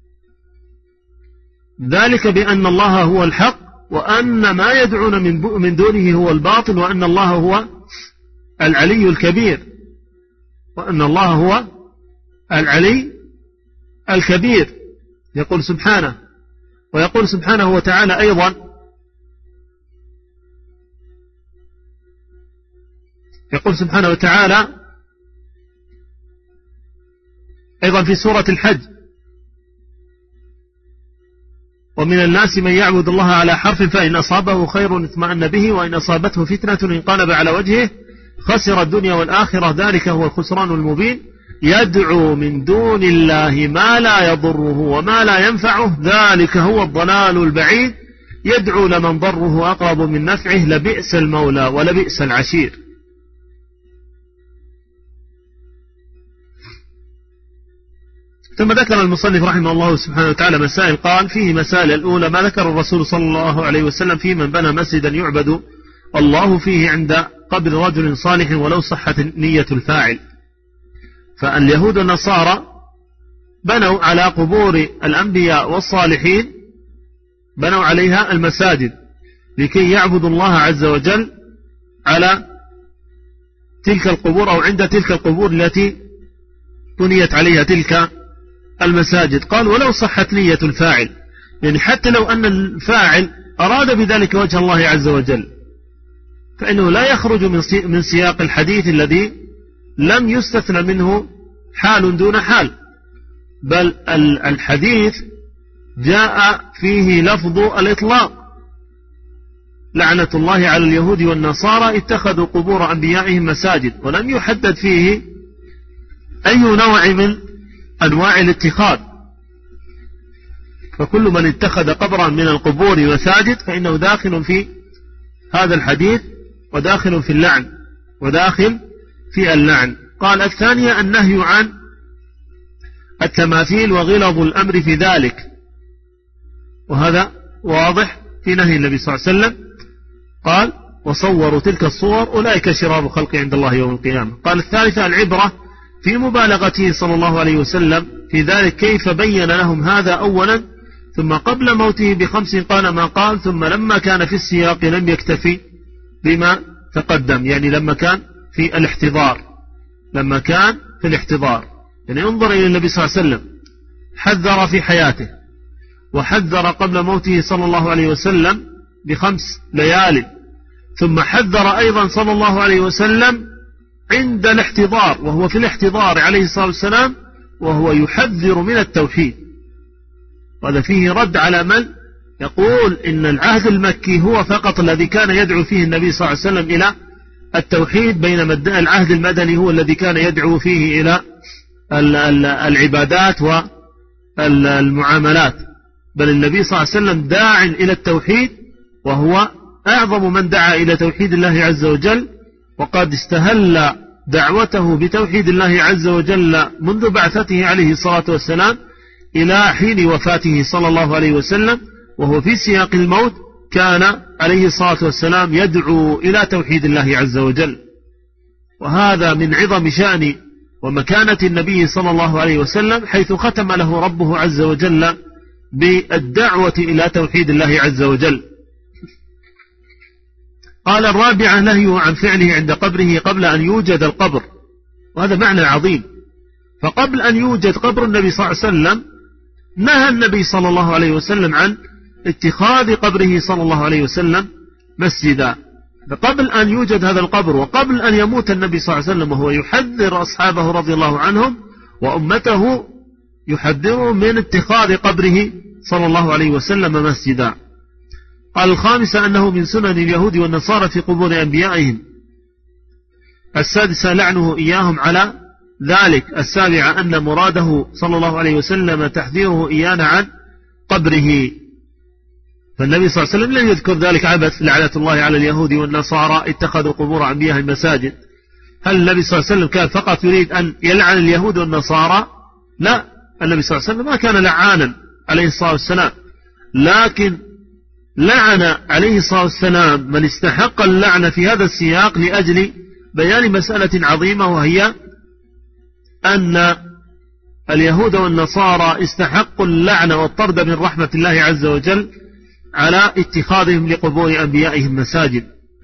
S1: ذلك بأن الله هو الحق وأن ما يدعون من دونه هو الباطل وأن الله هو العلي الكبير، وأن الله هو العلي الكبير يقول سبحانه. ويقول سبحانه وتعالى أيضا يقول سبحانه وتعالى أيضا في سورة الحج ومن الناس من يعبد الله على حرف فإن أصابه خير اطمأن به وإن أصابته فتنة انقلب على وجهه خسر الدنيا والآخرة ذلك هو الخسران المبين يدعو من دون الله ما لا يضره وما لا ينفعه ذلك هو الضلال البعيد يدعو لمن ضره أقرب من نفعه لبئس المولى ولبئس العشير. ثم ذكر المصنف رحمه الله سبحانه وتعالى مسائل، قال فيه مسائل الأولى ما ذكر الرسول صلى الله عليه وسلم في من بنى مسجدا يعبد الله فيه عند قبر رجل صالح ولو صحت نية الفاعل. فاليهود والنصارى بنوا على قبور الأنبياء والصالحين بنوا عليها المساجد لكي يعبدوا الله عز وجل على تلك القبور أو عند تلك القبور التي بنيت عليها تلك المساجد. قال ولو صحت نية الفاعل، يعني حتى لو أن الفاعل أراد بذلك وجه الله عز وجل فإنه لا يخرج من سياق الحديث الذي لم يستثنى منه حال دون حال، بل الحديث جاء فيه لفظ الإطلاق لعنة الله على اليهود والنصارى اتخذوا قبور أنبيائهم مساجد، ولم يحدد فيه أي نوع من أنواع الاتخاذ. فكل من اتخذ قبرا من القبور مساجد فإنه داخل في هذا الحديث وداخل في اللعن وداخل في اللعن. قال الثانية النهي عن التماثيل وغلظ الأمر في ذلك، وهذا واضح في نهي النبي صلى الله عليه وسلم. قال وصوروا تلك الصور أولئك شرار الخلق عند الله يوم القيامة. قال الثالثة العبرة في مبالغته صلى الله عليه وسلم في ذلك كيف بين لهم هذا أولا ثم قبل موته ب5 قال ما قال. ثم لما كان في السياق لم يكتفي بما تقدم، يعني لما كان في الاحتضار، يعني انظر إلى النبي صلى الله عليه وسلم، حذر في حياته وحذر قبل موته صلى الله عليه وسلم ب5 ليال، ثم حذر أيضا صلى الله عليه وسلم عند الاحتضار، وهو في الاحتضار عليه الصلاة والسلام وهو يحذر من التوحيد. وهذا فيه رد على من يقول إن العهد المكي هو فقط الذي كان يدعو فيه النبي صلى الله عليه وسلم إلى التوحيد، بينما العهد المدني هو الذي كان يدعو فيه إلى العبادات والمعاملات. بل النبي صلى الله عليه وسلم داع إلى التوحيد، وهو أعظم من دعا إلى توحيد الله عز وجل، وقد استهل دعوته بتوحيد الله عز وجل منذ بعثته عليه الصلاة والسلام إلى حين وفاته صلى الله عليه وسلم، وهو في سياق الموت كان عليه الصلاة والسلام يدعو إلى توحيد الله عز وجل. وهذا من عظم شأن ومكانة النبي صلى الله عليه وسلم، حيث ختم له ربه عز وجل بالدعوة إلى توحيد الله عز وجل. قال الرابعة نهيه عن فعله عند قبره قبل أن يوجد القبر، وهذا معنى عظيم. فقبل أن يوجد قبر النبي صلى الله عليه وسلم نهى النبي صلى الله عليه وسلم عن اتخاذ قبره صلى الله عليه وسلم مسجدا. فقبل أن يوجد هذا القبر وقبل أن يموت النبي صلى الله عليه وسلم وهو يحذر أصحابه رضي الله عنهم وأمته، يحذرهم من اتخاذ قبره صلى الله عليه وسلم مسجدا. قال الخامسة أنه من سنن اليهود والنصارى في قبور أنبيائهم. السادسة لعنه إياهم على ذلك. السابعة أن مراده صلى الله عليه وسلم تحذيره إيانا عن قبره. فالنبي صلى الله عليه وسلم لم يذكر ذلك عبث، لعنة الله على اليهود والنصارى اتخذوا قبور أنبيائهم مساجد. هل النبي صلى الله عليه وسلم كان فقط يريد أن يلعن اليهود والنصارى؟ لا، النبي صلى الله عليه وسلم ما كان لعانا عليه الصلاة والسلام، لكن لعن عليه الصلاة والسلام من استحق اللعنة في هذا السياق لأجل بيان مسألة عظيمة، وهي أن اليهود والنصارى استحقوا اللعنة والطرد من رحمة الله عز وجل على اتخاذهم لقبور أنبيائهم مساجد.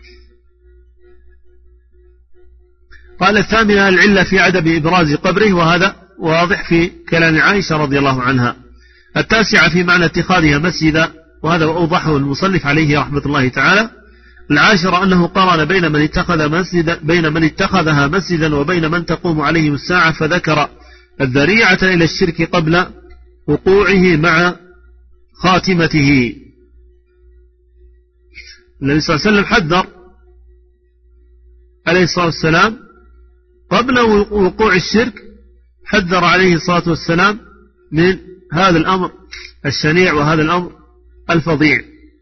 S1: قال الثامنة العلة في عدم إبراز قبره، وهذا واضح في كلام عائشة رضي الله عنها. التاسعة في معنى اتخاذها مسجدا، وهذا أوضحه المصنف عليه رحمة الله تعالى. العاشرة أنه قارن بين من اتخذها مسجدا وبين من تقوم عليهم الساعة، فذكر الذريعة إلى الشرك قبل وقوعه مع خاتمته. النبي صلى الله عليه وسلم حذر عليه الصلاة والسلام قبل وقوع الشرك، حذر عليه الصلاة والسلام من هذا الأمر الشنيع وهذا الأمر الفظيع.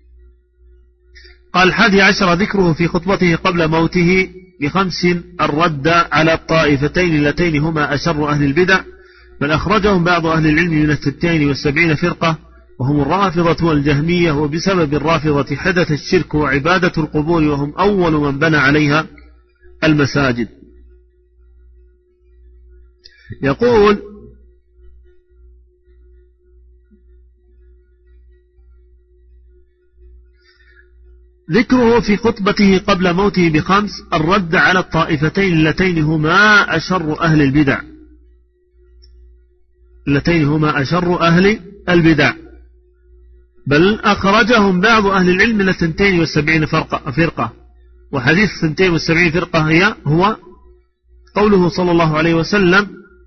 S1: قال 11 ذكره في خطبته قبل موته ب5 الرد على الطائفتين اللتين هما أشر أهل البدع، بل أخرجهم بعض أهل العلم من 72 فرقة، وهم الرافضة والجهمية، وبسبب الرافضة حدث الشرك وعبادة القبور، وهم أول من بنى عليها المساجد. يقول ذكره في خطبته قبل موته ب5 الرد على الطائفتين اللتين هما أشر أهل البدع، بل أخرجهم بعض أهل العلم من 72 فرقة. وحديث 72 فرقة هو قوله صلى الله عليه وسلم: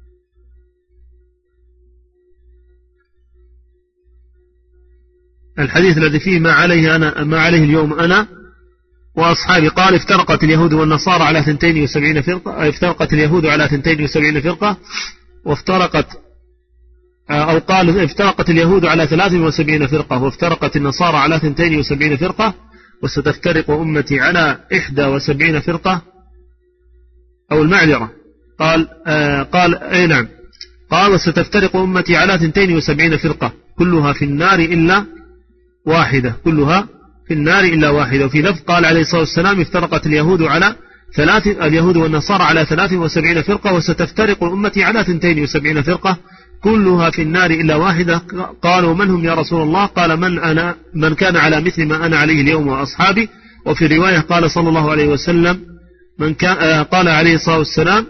S1: الحديث الذي فيه ما عليه اليوم أنا وأصحابي. قال: افترقت اليهود والنصارى على 72 فرقة، افترقت اليهود على 72 فرقة، وافترقت أو قال افترقت اليهود على 73 فرقة، وافترقت النصارى على 72 فرقة، وستفترق أمتي على 71 فرقة. أو المعذرة قال أي نعم، قال: وستفترق أمتي على 72 فرقة كلها في النار إلا واحدة، كلها في النار إلا واحدة. وفي لفظ قال عليه الصلاة والسلام: افترقت اليهود والنصارى على 73 فرقة، وستفترق أمتي على 72 فرقة
S2: كلها في النار إلا واحدة. قالوا من هم يا رسول الله؟ قال من كان على مثل ما أنا عليه اليوم وأصحابي. وفي رواية قال صلى الله عليه وسلم قال عليه الصلاة والسلام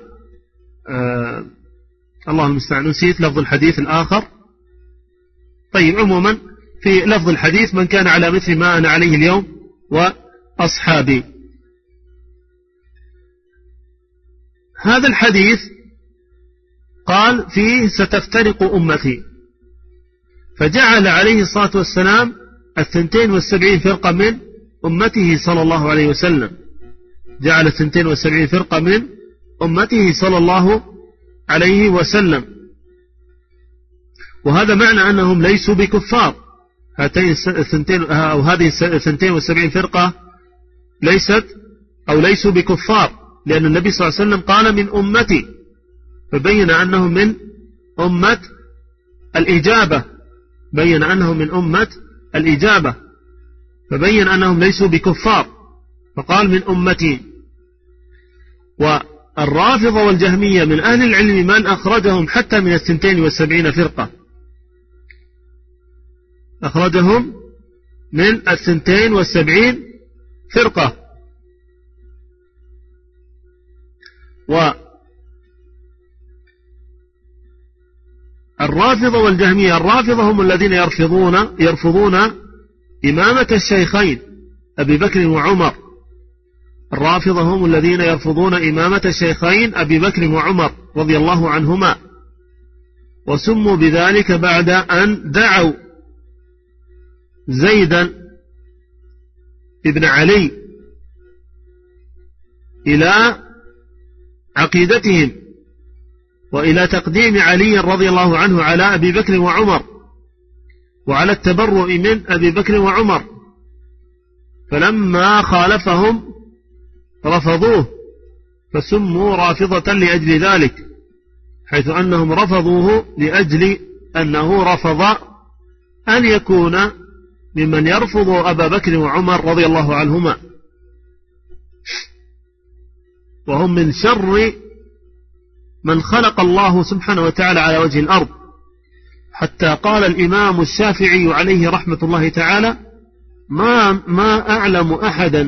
S2: الله المستعان، نسيت لفظ الحديث الآخر. طيب، عموما في لفظ الحديث من كان على مثل ما أنا عليه اليوم وأصحابي. هذا الحديث قال فيه ستفترق أمتي، فجعل عليه الصلاة والسلام 72 فرقة من أمته صلى الله عليه وسلم، جعل 72 فرقة من أمته صلى الله عليه وسلم. وهذا معنى أنهم ليسوا بكفار. هذه 72 فرقة ليسوا بكفار، لأن النبي صلى الله عليه وسلم قال من أمتي، فبين أنهم من أمة الإجابة، بين أنهم من أمة الإجابة، فبين أنهم ليسوا بكفار، فقال من أمتي. والرافضة والجهمية من أهل العلم من أخرجهم حتى من 72 فرقة، أخرجهم من 72 فرقة. والرافضة والجهمية، الرافضة هم الذين يرفضون إمامة الشيخين أبي بكر وعمر، الرافضة هم الذين يرفضون إمامة الشيخين أبي بكر وعمر رضي الله عنهما، وسموا بذلك بعد أن دعوا زيدا ابن علي إلى عقيدتهم وإلى تقديم علي رضي الله عنه على أبي بكر وعمر، وعلى التبرؤ من أبي بكر وعمر، فلما خالفهم رفضوه فسموا رافضة لأجل ذلك، حيث أنهم رفضوه لأجل أنه رفض أن يكون ممن يرفض أبا بكر وعمر رضي الله عنهما، وهم من شر من خلق الله سبحانه وتعالى على وجه الأرض. حتى قال الإمام الشافعي عليه رحمة الله تعالى: ما أعلم أحدا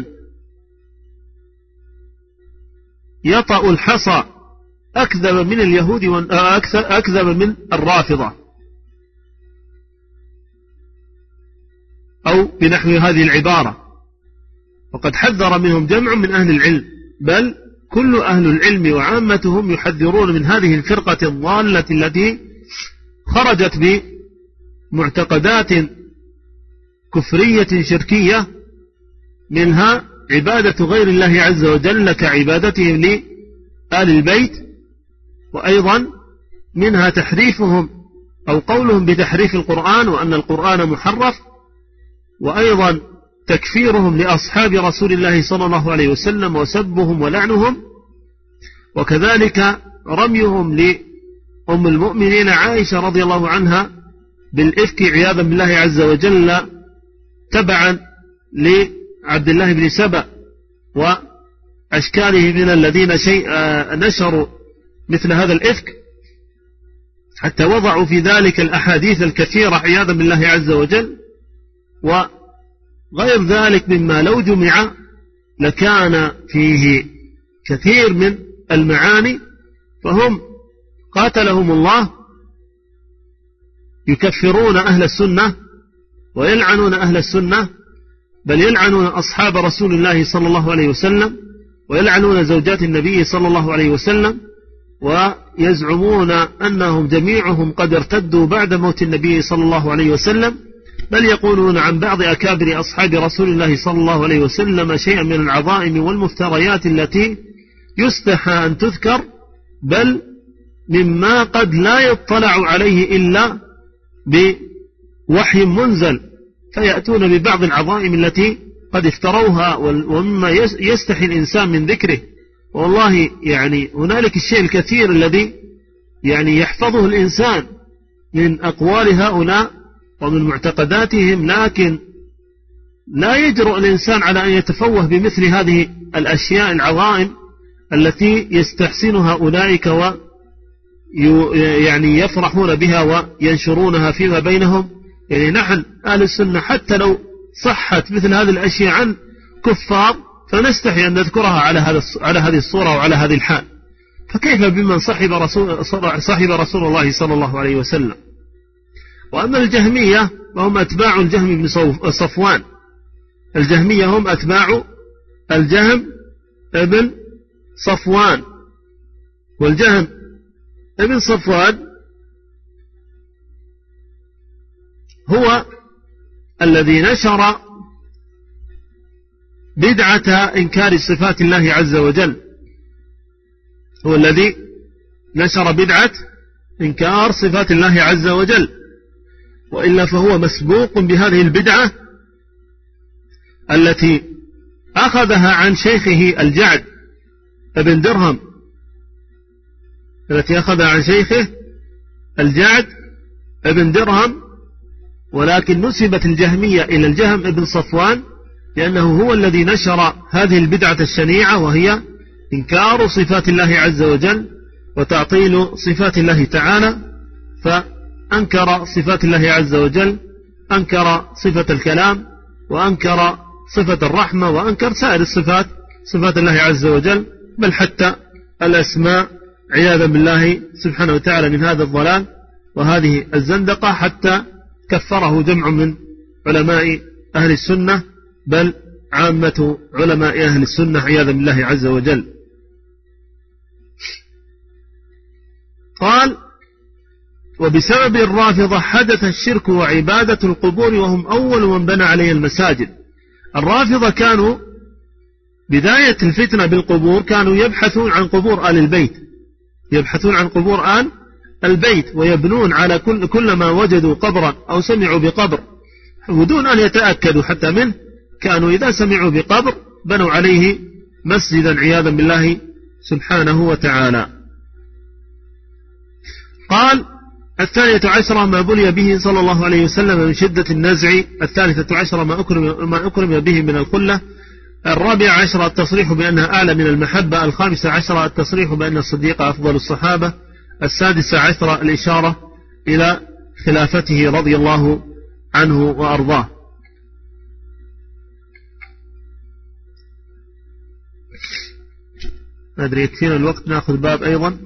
S2: يطأ الحصى أكذب من اليهود أكذب من الرافضة، أو بنحو هذه العبارة. وقد حذر منهم جمع من أهل العلم، بل كل أهل العلم وعامتهم يحذرون من هذه الفرقة الضالة التي خرجت بمعتقدات كفرية شركية، منها عبادة غير الله عز وجل كعبادتهم لآل البيت، وأيضا منها تحريفهم أو قولهم بتحريف القرآن وأن القرآن محرف، وأيضا تكفيرهم لأصحاب رسول الله صلى الله عليه وسلم وسبهم ولعنهم، وكذلك رميهم لأم المؤمنين عائشة رضي الله عنها بالإفك عياذا بالله عز وجل تبعا لعبد الله بن سبأ وأشكاله من الذين نشروا مثل هذا الإفك، حتى وضعوا في ذلك الأحاديث الكثيرة عياذا بالله عز وجل، وغير ذلك مما لو جمع لكان فيه كثير من المعاني. فهم قاتلهم الله يكفرون أهل السنة ويلعنون أهل السنة، بل يلعنون أصحاب رسول الله صلى الله عليه وسلم، ويلعنون زوجات النبي صلى الله عليه وسلم، ويزعمون أنهم جميعهم قد ارتدوا بعد موت النبي صلى الله عليه وسلم، بل يقولون عن بعض أكابر أصحاب رسول الله صلى الله عليه وسلم شيئا من العظائم والمفتريات التي يستحى أن تذكر، بل مما قد لا يطلع عليه إلا بوحي منزل، فيأتون ببعض العظائم التي قد افتروها ومما يستحي الإنسان من ذكره. والله يعني هنالك الشيء الكثير الذي يعني يحفظه الإنسان من أقوال هؤلاء ومن معتقداتهم، لكن لا يجرؤ الإنسان على أن يتفوه بمثل هذه الأشياء العظائم التي يستحسنها أولئك يعني يفرحون بها وينشرونها فيما بينهم. يعني نحن أهل السنة حتى لو صحت مثل هذه الأشياء عن كفار فنستحي أن نذكرها على هذه الصورة وعلى هذه الحال، فكيف بمن صحب رسول الله صلى الله عليه وسلم. وأما الجهمية وهم أتباع الجهم بن صفوان، الجهمية هم أتباع الجهم ابن صفوان، والجهم ابن صفوان هو الذي نشر بدعة إنكار صفات الله عز وجل، هو الذي نشر بدعة إنكار صفات الله عز وجل، وإلا فهو مسبوق بهذه البدعة التي أخذها عن شيخه الجعد ابن درهم، التي أخذها عن شيخه الجعد ابن درهم، ولكن نسبت الجهمية إلى الجهم ابن صفوان لأنه هو الذي نشر هذه البدعة الشنيعة، وهي إنكار صفات الله عز وجل وتعطيل صفات الله تعالى. فأنكر صفات الله عز وجل، أنكر صفة الكلام، وأنكر صفة الرحمة، وأنكر سائر الصفات، صفات الله عز وجل، بل حتى الأسماء، عياذا بالله سبحانه وتعالى من هذا الضلال وهذه الزندقة، حتى كفره جمع من علماء أهل السنة، بل عامة علماء أهل السنة عياذا بالله عز وجل. قال: وبسبب الرافضة حدث الشرك وعبادة القبور، وهم أول من بنى عليه المساجد. الرافضة كانوا بداية الفتنة بالقبور كانوا يبحثون عن قبور آل البيت، يبحثون عن قبور آل البيت، ويبنون على كل ما وجدوا قبرا أو سمعوا بقبر ودون أن يتأكدوا حتى منه، كانوا إذا سمعوا بقبر بنوا عليه مسجدا عياذا بالله سبحانه وتعالى. قال: 12 ما بلي به صلى الله عليه وسلم من شدة النزع. 13 ما أكرم به من الخلة. 14 التصريح بأنها أعلى من المحبة. 15 التصريح بأن الصديق أفضل الصحابة. 16 الإشارة إلى خلافته رضي الله عنه وأرضاه. ما أدري يكفينا الوقت نأخذ باب أيضا.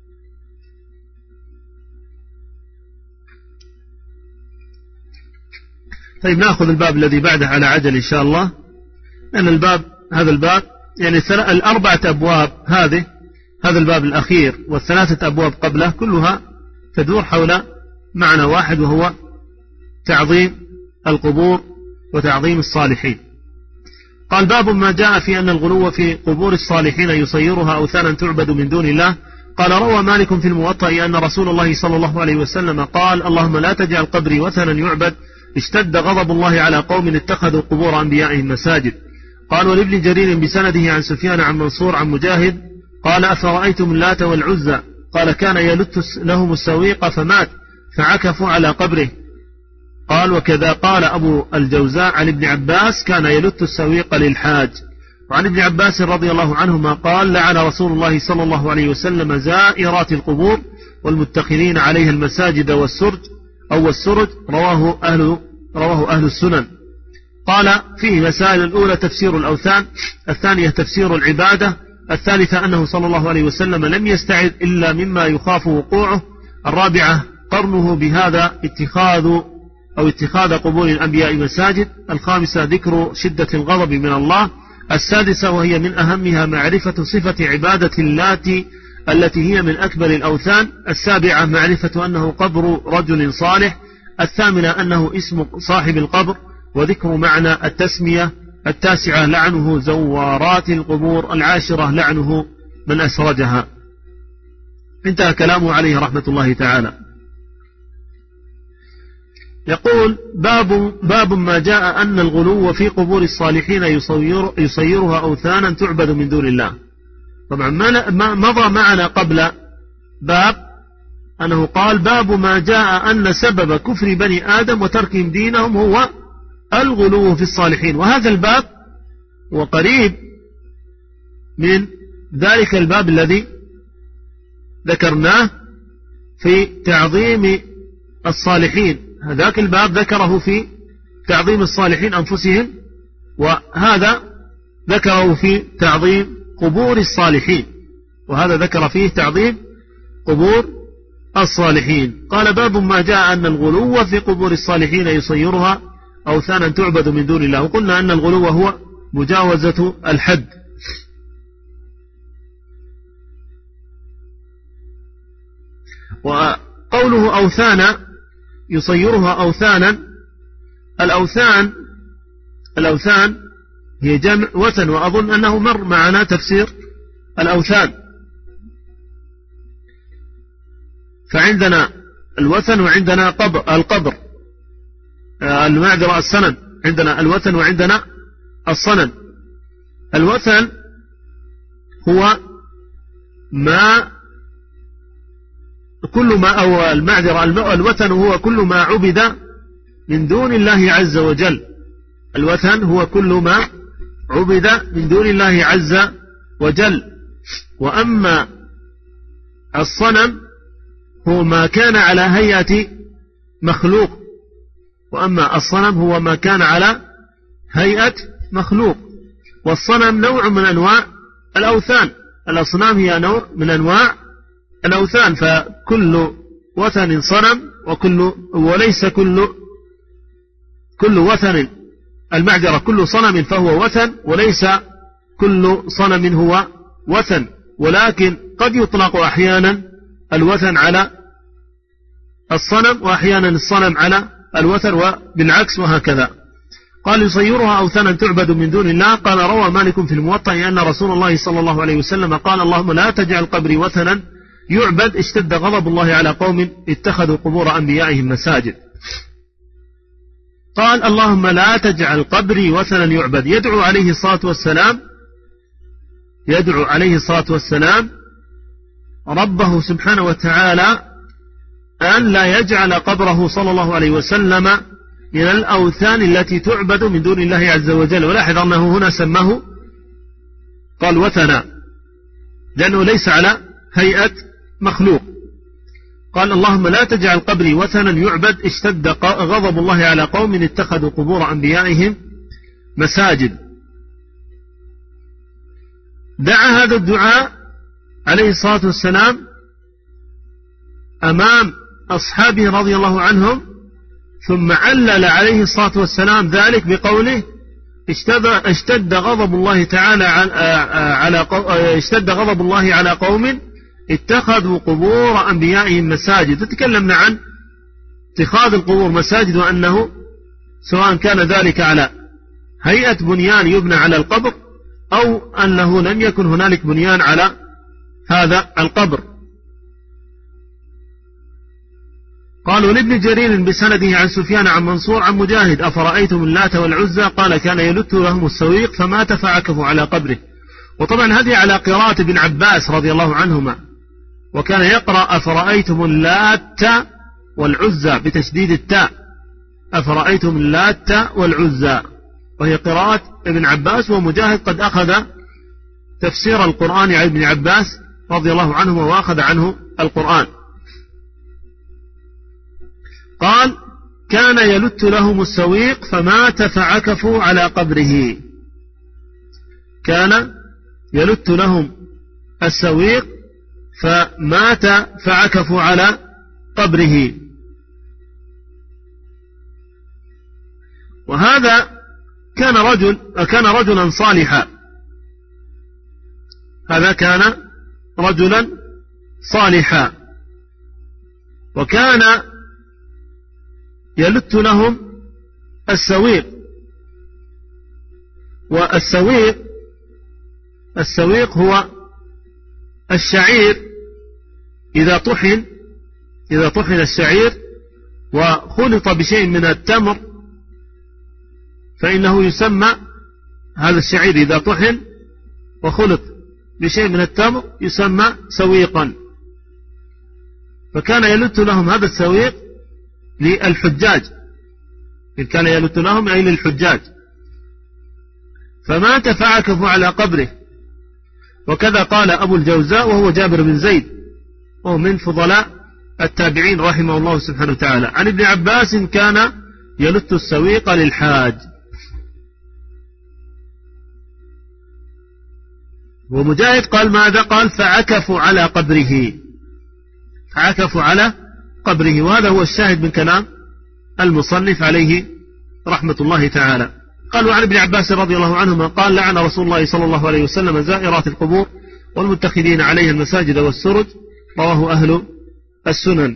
S2: طيب نأخذ الباب الذي بعده على عجل إن شاء الله، لأن هذا الباب يعني 4 أبواب، هذا الباب الأخير و3 أبواب قبله كلها تدور حول معنى واحد، وهو تعظيم القبور وتعظيم الصالحين. قال: باب ما جاء في أن الغلو في قبور الصالحين يصيرها أوثانا تعبد من دون الله. قال: روى مالك في الموطأ أن رسول الله صلى الله عليه وسلم قال: اللهم لا تجعل قبري وثنا يعبد، اشتد غضب الله على قوم اتخذوا قبور أنبيائهم مساجد. قال: ولابن جرير بسنده عن سفيان عن منصور عن مجاهد قال: أفرأيتم اللات والعزى؟ قال: كان يلت لهم السويق فمات فعكفوا على قبره. قال: وكذا قال أبو الجوزاء عن ابن عباس: كان يلت السويق للحاج. وعن ابن عباس رضي الله عنهما قال: لعن رسول الله صلى الله عليه وسلم زائرات القبور والمتخذين عليها المساجد والسرج. رواه أهل السنن. قال: فيه مسائل: الأولى تفسير الأوثان، الثانية تفسير العبادة، الثالثة أنه صلى الله عليه وسلم لم يستعد إلا مما يخاف وقوعه، الرابعة قرنه بهذا اتخاذ قبور الأنبياء مساجد، الخامسة ذكر شدة الغضب من الله، السادسة وهي من أهمها معرفة صفة عبادة اللات التي هي من أكبر الأوثان، السابعة معرفة أنه قبر رجل صالح، الثامنة أنه اسم صاحب القبر وذكر معنى التسمية، التاسعة لعنه زوارات القبور، العاشرة لعنه من أسرجها. انتهى كلامه عليه رحمة الله تعالى. يقول: باب ما جاء أن الغلو في قبور الصالحين يصيرها أوثانا تعبد من دون الله. طبعا مضى معنا قبل باب أنه قال: باب ما جاء أن سبب كفر بني آدم وتركهم دينهم هو الغلو في الصالحين. وهذا الباب وقريب من ذلك الباب الذي ذكرناه في تعظيم الصالحين، هذاك الباب ذكره في تعظيم الصالحين أنفسهم، وهذا ذكره في تعظيم قبور الصالحين، وهذا ذكر فيه تعظيم قبور الصالحين. قال باب ما جاء أن الغلو في قبور الصالحين يصيرها أوثانا تعبد من دون الله. وقلنا أن الغلو هو مجاوزة الحد. وقوله أوثانا يصيرها أوثانا، الأوثان هي جمع وثن، وأظن أنه مر معنا تفسير الأوثان. فعندنا الوثن وعندنا القبر، المعذرة الصنم، عندنا الوثن وعندنا الصنم. الوثن هو أو المعذرة الوثن هو كل ما عبد من دون الله عز وجل. الوثن هو كل ما عبد من دون الله عز وجل. وأما الصنم هو ما كان على هيئة مخلوق، وأما الصنم هو ما كان على هيئة مخلوق. والصنم نوع من أنواع الأوثان، الأصنام هي نوع من أنواع الأوثان. فكل وثن صنم، وليس كل وثن، المعذرة كل صنم فهو وثن، وليس كل صنم هو وثن. ولكن قد يطلق أحيانا الوثن على الصنم، وأحيانا الصنم على الوثن، وبالعكس وهكذا. قال يصيرها أوثانا تعبد من دون الله. قال روى مالك في الموطأ أن رسول الله صلى الله عليه وسلم قال اللهم لا تجعل قبري وثنا يعبد اشتد غضب الله على قوم اتخذوا قبور أنبيائهم مساجد. قال اللهم لا تجعل قبري وثنا يعبد، يدعو عليه الصلاة والسلام ربه سبحانه وتعالى أن لا يجعل قبره صلى الله عليه وسلم من الأوثان التي تعبد من دون الله عز وجل. ولاحظ أنه هنا سماه قال وثنا لأنه ليس على هيئة مخلوق. قال اللهم لا تجعل قبري وثنا يعبد اشتد غضب الله على قوم اتخذوا قبور أنبيائهم مساجد. دعا هذا الدعاء عليه الصلاة والسلام أمام أصحابه رضي الله عنهم، ثم علل عليه الصلاة والسلام ذلك بقوله اشتد غضب الله تعالى على قوم اتخذوا قبور أنبيائهم مساجد. تكلمنا عن اتخاذ القبور مساجد، وأنه سواء كان ذلك على هيئة بنيان يبنى على القبر، أو أنه لم يكن هنالك بنيان على هذا القبر. قالوا لابن جرير بسنده عن سفيان عن منصور عن مجاهد أفرأيتم اللات والعزى قال كان يلت لهم السويق فمات فعكفوا على قبره. وطبعا هذه على قراءة ابن عباس رضي الله عنهما، وكان يقرأ أفرأيتم اللات والعزى بتشديد التاء، أفرأيتم اللات والعزى، وهي قراءة ابن عباس. ومجاهد قد أخذ تفسير القرآن عن ابن عباس رضي الله عنه وأخذ عنه القرآن. قال كان يلت لهم السويق فمات فعكفوا على قبره. كان يلت لهم السويق فمات فعكفوا على قبره. وهذا كان رجلا صالحا، هذا كان رجلا صالحا، وكان يلت لهم السويق. والسويق هو الشعير إذا طحن الشعير وخلط بشيء من التمر فإنه يسمى، هذا الشعير إذا طحن وخلط بشيء من التمر يسمى سويقا. فكان يلت لهم هذا السويق للحجاج، كان يلت لهم أي للحجاج. فمات فعكفوا على قبره. وكذا قال أبو الجوزاء وهو جابر بن زيد، وهو من فضلاء التابعين رحمه الله سبحانه وتعالى. عن ابن عباس كان يلت السويق للحاج. ومجاهد قال ماذا؟ قال فعكفوا على قبره، فعكفوا على قبره. وهذا هو الشاهد من كلام المصنف عليه رحمة الله تعالى. قال وعن ابن عباس رضي الله عنهما قال لعن رسول الله صلى الله عليه وسلم زائرات القبور والمتخذين عليها المساجد والسرج، رواه أهل السنن.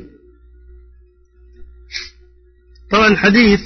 S2: طبعا الحديث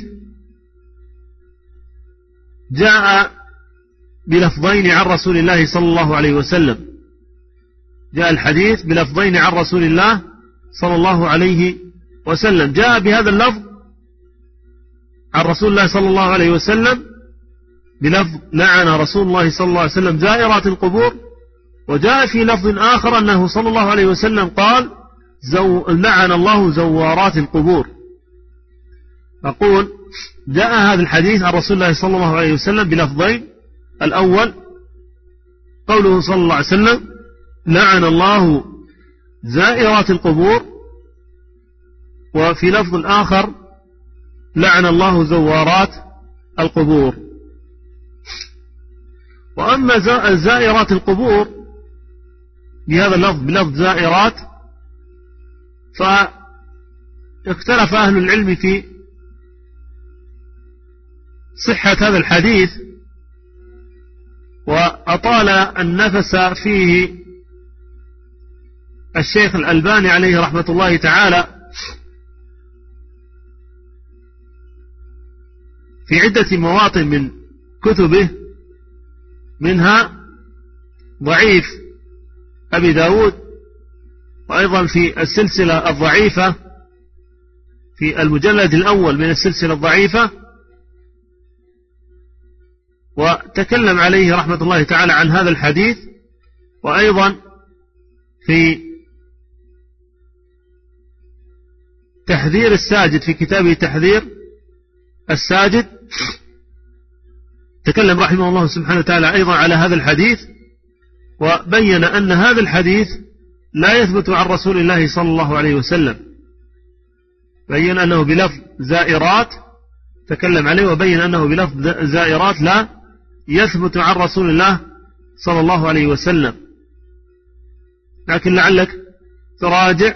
S2: جاء بلفظين عن رسول الله صلى الله عليه وسلم، جاء الحديث بلفظين عن رسول الله صلى الله عليه وسلم. جاء بهذا اللفظ عن رسول الله صلى الله عليه وسلم بلفظ لعن رسول الله صلى الله عليه وسلم زائرات القبور، وجاء في لفظ آخر أنه صلى الله عليه وسلم قال لعن الله زوارات القبور. أقول جاء هذا الحديث عن رسول الله صلى الله عليه وسلم بلفظين، الأول قوله صلى الله عليه وسلم لعن الله زائرات القبور، وفي لفظ آخر لعن الله زوارات القبور. وأما زائرات القبور بهذا اللفظ بلفظ زائرات، فاختلف أهل العلم في صحة هذا الحديث، وأطال النفس فيه الشيخ الألباني عليه رحمة الله تعالى في عدة مواطن من كتبه، منها ضعيف أبي داود، وأيضا في السلسلة الضعيفة في المجلد الأول من السلسلة الضعيفة، وتكلم عليه رحمة الله تعالى عن هذا الحديث. وأيضا في تحذير الساجد في كتابه تحذير الساجد تكلم رحمه الله سبحانه وتعالى أيضا على هذا الحديث، وبين أن هذا الحديث لا يثبت عن رسول الله صلى الله عليه وسلم. بين أنه بلفظ زائرات تكلم عليه، وبين أنه بلفظ زائرات لا يثبت عن رسول الله صلى الله عليه وسلم. لكن لعلك تراجع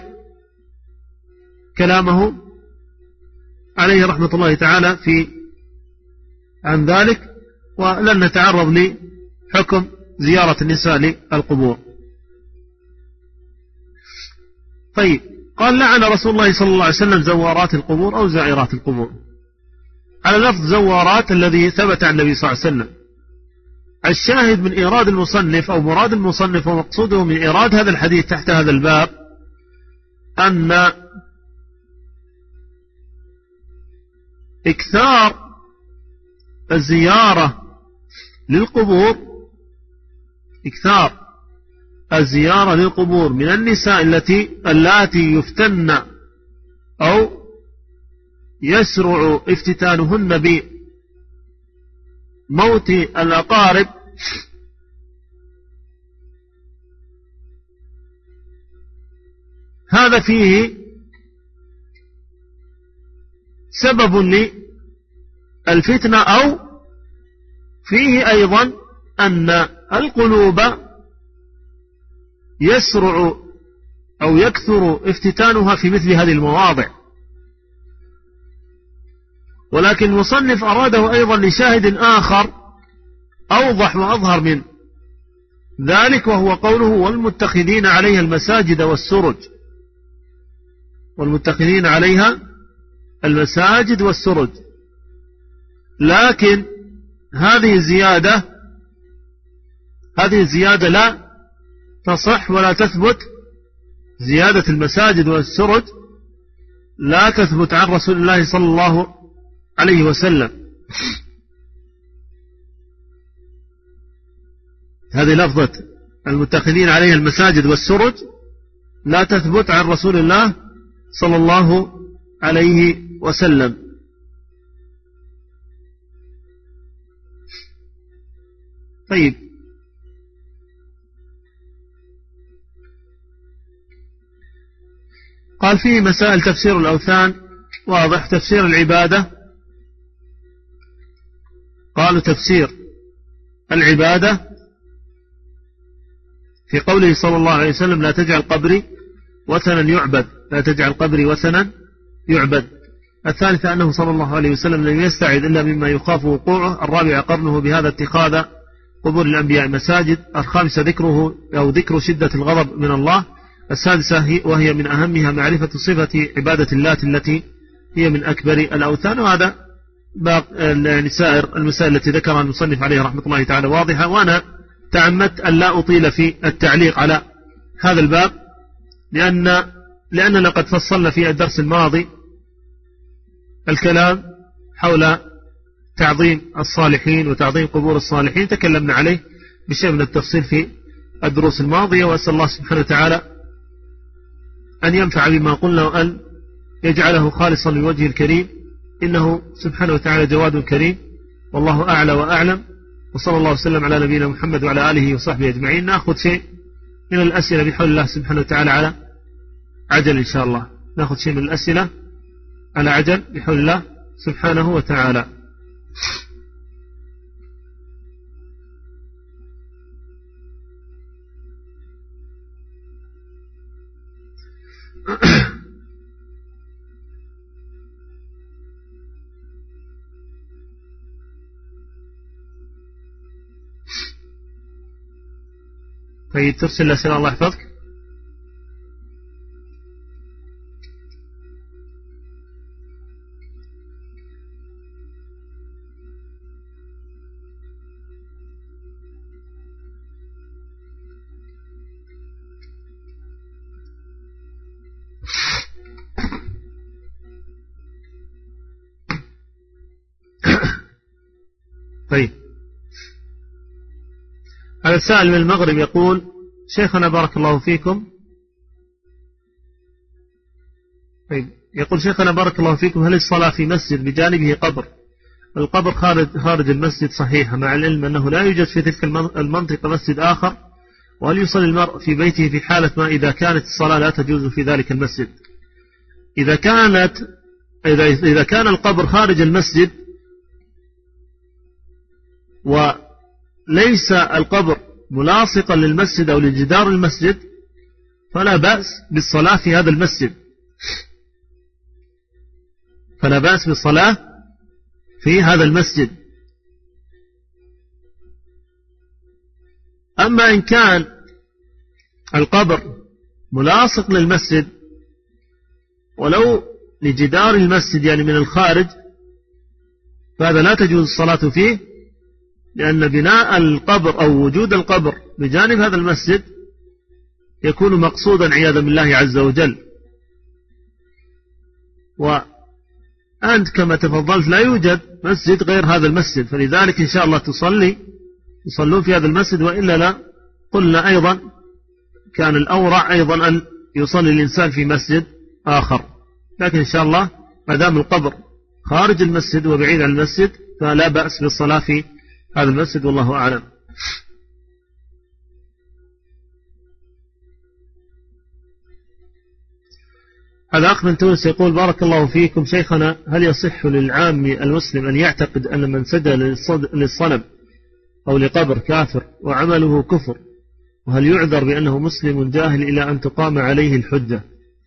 S2: كلامه عليه رحمة الله تعالى في عن ذلك، ولن نتعرض لحكم زيارة النساء للقبور. طيب، قال لعن رسول الله صلى الله عليه وسلم زوارات القبور أو زائرات القبور، على لفظ زوارات الذي ثبت عن النبي صلى الله عليه وسلم. الشاهد من إيراد المصنف أو مراد المصنف ومقصوده من إيراد هذا الحديث تحت هذا الباب أن إكثار الزيارة للقبور، إكثار الزيارة للقبور من النساء اللاتي يفتن أو يسرع افتتانهن بموت الأقارب، هذا فيه سبب للفتنة، أو فيه أيضا أن القلوب يسرع أو يكثر افتتانها في مثل هذه المواضع. ولكن المصنف أراده أيضا لشاهد آخر أوضح وأظهر من ذلك، وهو قوله والمتخذين عليها المساجد والسرج، والمتخذين عليها المساجد والسرج. لكن هذه الزيادة لا تصح ولا تثبت. زيادة المساجد والسرج لا تثبت عن رسول الله صلى الله عليه وسلم. هذه لفظة المتخذين عليها المساجد والسرج لا تثبت عن رسول الله صلى الله عليه وسلم. طيب، قال قال فيه مسائل تفسير الأوثان واضح. تفسير العبادة، قالوا تفسير العبادة في قوله صلى الله عليه وسلم لا تجعل قبري وثنا يعبد، لا تجعل قبري وثنا يعبد. الثالثة أنه صلى الله عليه وسلم لم يستعذ إلا مما يخاف وقوعه. الرابعة قرنه بهذا اتخاذ قبور الأنبياء مساجد. الخامسة ذكر شدة الغضب من الله. السادسة وهي من أهمها معرفة صفة عبادة اللات التي هي من أكبر الأوثان. وهذا يعني سائر المسائل التي ذكرها المصنف عليه رحمة الله تعالى واضحة، وأنا تعمدت أن لا أطيل في التعليق على هذا الباب لأننا قد فصلنا في الدرس الماضي الكلام حول تعظيم الصالحين وتعظيم قبور الصالحين، تكلمنا عليه بشيء من التفصيل في الدروس الماضية. وأسأل الله سبحانه وتعالى أن ينفع بما قلنا وأن يجعله خالصا لوجه الكريم، إنه سبحانه وتعالى جواد كريم، والله أعلى وأعلم. وصلى الله وسلم على نبينا محمد وعلى آله وصحبه أجمعين. نأخذ شيء من الأسئلة بحول الله سبحانه وتعالى على عجل إن شاء الله، نأخذ شيء من الأسئلة على عجل بحول الله سبحانه وتعالى. طيب ترسل أسئلة الله يحفظك. طيب هذا السائل من المغرب يقول شيخنا بارك الله فيكم، طيب يقول شيخنا بارك الله فيكم، هل الصلاة في مسجد بجانبه قبر، القبر خارج المسجد صحيحة مع العلم أنه لا يوجد في تلك المنطقة مسجد آخر، وهل يصلي المرء في بيته في حالة ما إذا كانت الصلاة لا تجوز في ذلك المسجد؟ إذا كان القبر خارج المسجد وليس القبر ملاصقا للمسجد أو لجدار المسجد فلا بأس بالصلاة في هذا المسجد، فلا بأس بالصلاة في هذا المسجد. أما إن كان القبر ملاصق للمسجد ولو لجدار المسجد يعني من الخارج، فهذا لا تجوز الصلاة فيه، لأن بناء القبر أو وجود القبر بجانب هذا المسجد يكون مقصودا عياذا بالله عز وجل. وأنت كما تفضلت لا يوجد مسجد غير هذا المسجد، فلذلك إن شاء الله يصلون في هذا المسجد، وإلا لا. قلنا أيضا كان الأورع أيضا أن يصلي الإنسان في مسجد آخر، لكن إن شاء الله ما دام القبر خارج المسجد وبعيد عن المسجد فلا بأس بالصلاة في هذا المسجد، والله أعلم. هذا أخ من تونس يقول بارك الله فيكم شيخنا، هل يصح للعام المسلم أن يعتقد أن من سجد للصنم أو لقبر كافر وعمله كفر، وهل يعذر بأنه مسلم جاهل إلى أن تقام عليه الحجة؟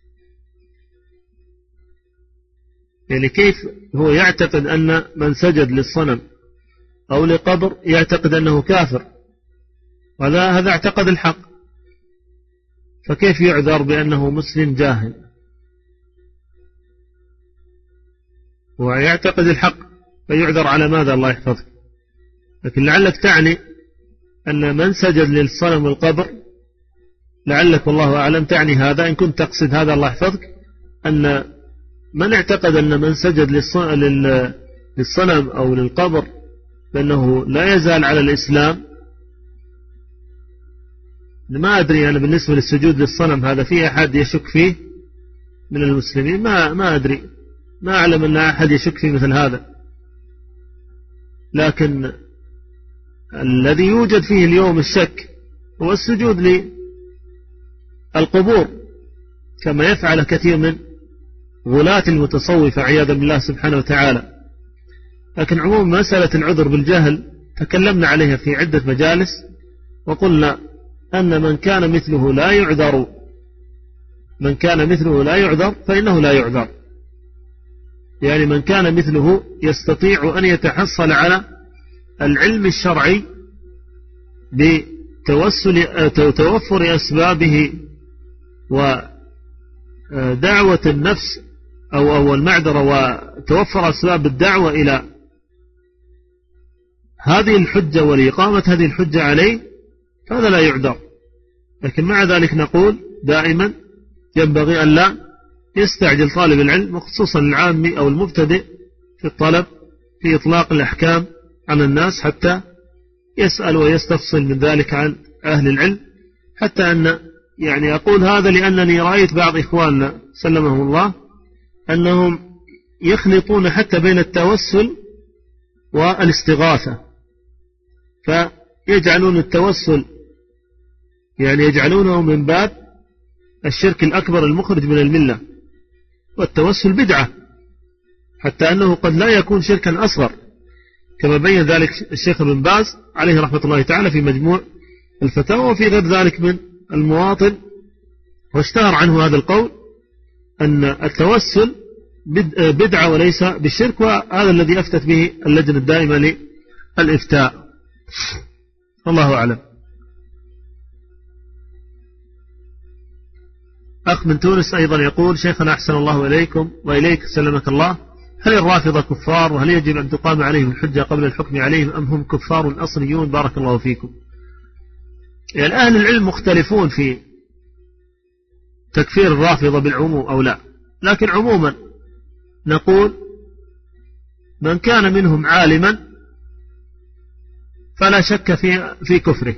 S2: يعني كيف هو يعتقد أن من سجد للصنم أو لقبر يعتقد أنه كافر، هذا اعتقد الحق، فكيف يعذر بأنه مسلم جاهل؟ هو يعتقد الحق فيعذر على ماذا؟ الله يحفظك. لكن لعلك تعني أن من سجد للصنم والقبر، لعلك والله أعلم تعني هذا، إن كنت تقصد هذا الله يحفظك، أن من اعتقد أن من سجد للصنم أو للقبر فإنه لا يزال على الإسلام. ما أدري أنا بالنسبة للسجود للصنم هذا في أحد يشك فيه من المسلمين؟ ما أدري، ما أعلم أن أحد يشك فيه مثل هذا. لكن الذي يوجد فيه اليوم الشك هو السجود للقبور، كما يفعل كثير من غلاة المتصوفة عياذا بالله سبحانه وتعالى. لكن عموما مسألة العذر بالجهل تكلمنا عليها في عدة مجالس، وقلنا أن من كان مثله لا يعذر فإنه لا يعذر، يعني من كان مثله يستطيع أن يتحصل على العلم الشرعي بتوفر أسبابه ودعوة النفس أو المعذرة، وتوفر أسباب الدعوة إلى هذه الحجة ولإقامة هذه الحجة عليه، فهذا لا يعذر. لكن مع ذلك نقول دائما ينبغي أن لا يستعجل طالب العلم، وخصوصا العامي أو المبتدئ في الطلب في إطلاق الأحكام على الناس، حتى يسأل ويستفصل من ذلك عن أهل العلم. حتى أن يعني أقول هذا لأنني رأيت بعض إخواننا سلمهم الله أنهم يخلطون حتى بين التوسل والاستغاثة، فيجعلون التوسل يعني يجعلونه من باب الشرك الأكبر المخرج من الملة، والتوسل بدعة، حتى أنه قد لا يكون شركا أصغر، كما بين ذلك الشيخ ابن باز عليه رحمة الله تعالى في مجموع الفتاوى وفي غير ذلك من المواطن. واشتهر عنه هذا القول أن التوسل بدعة وليس بالشرك، وهذا الذي أفتت به اللجنة الدائمة للإفتاء. الله أعلم. أخ من تونس أيضا يقول: شيخنا أحسن الله إليكم وإليك سلمك الله، هل الرافضة كفار، وهل يجب أن تقام عليهم الحجة قبل الحكم عليهم، أم هم كفار أصليون؟ بارك الله فيكم. يعني أهل العلم مختلفون في تكفير الرافضة بالعموم أو لا، لكن عموما نقول من كان منهم عالما فلا شك في كفره،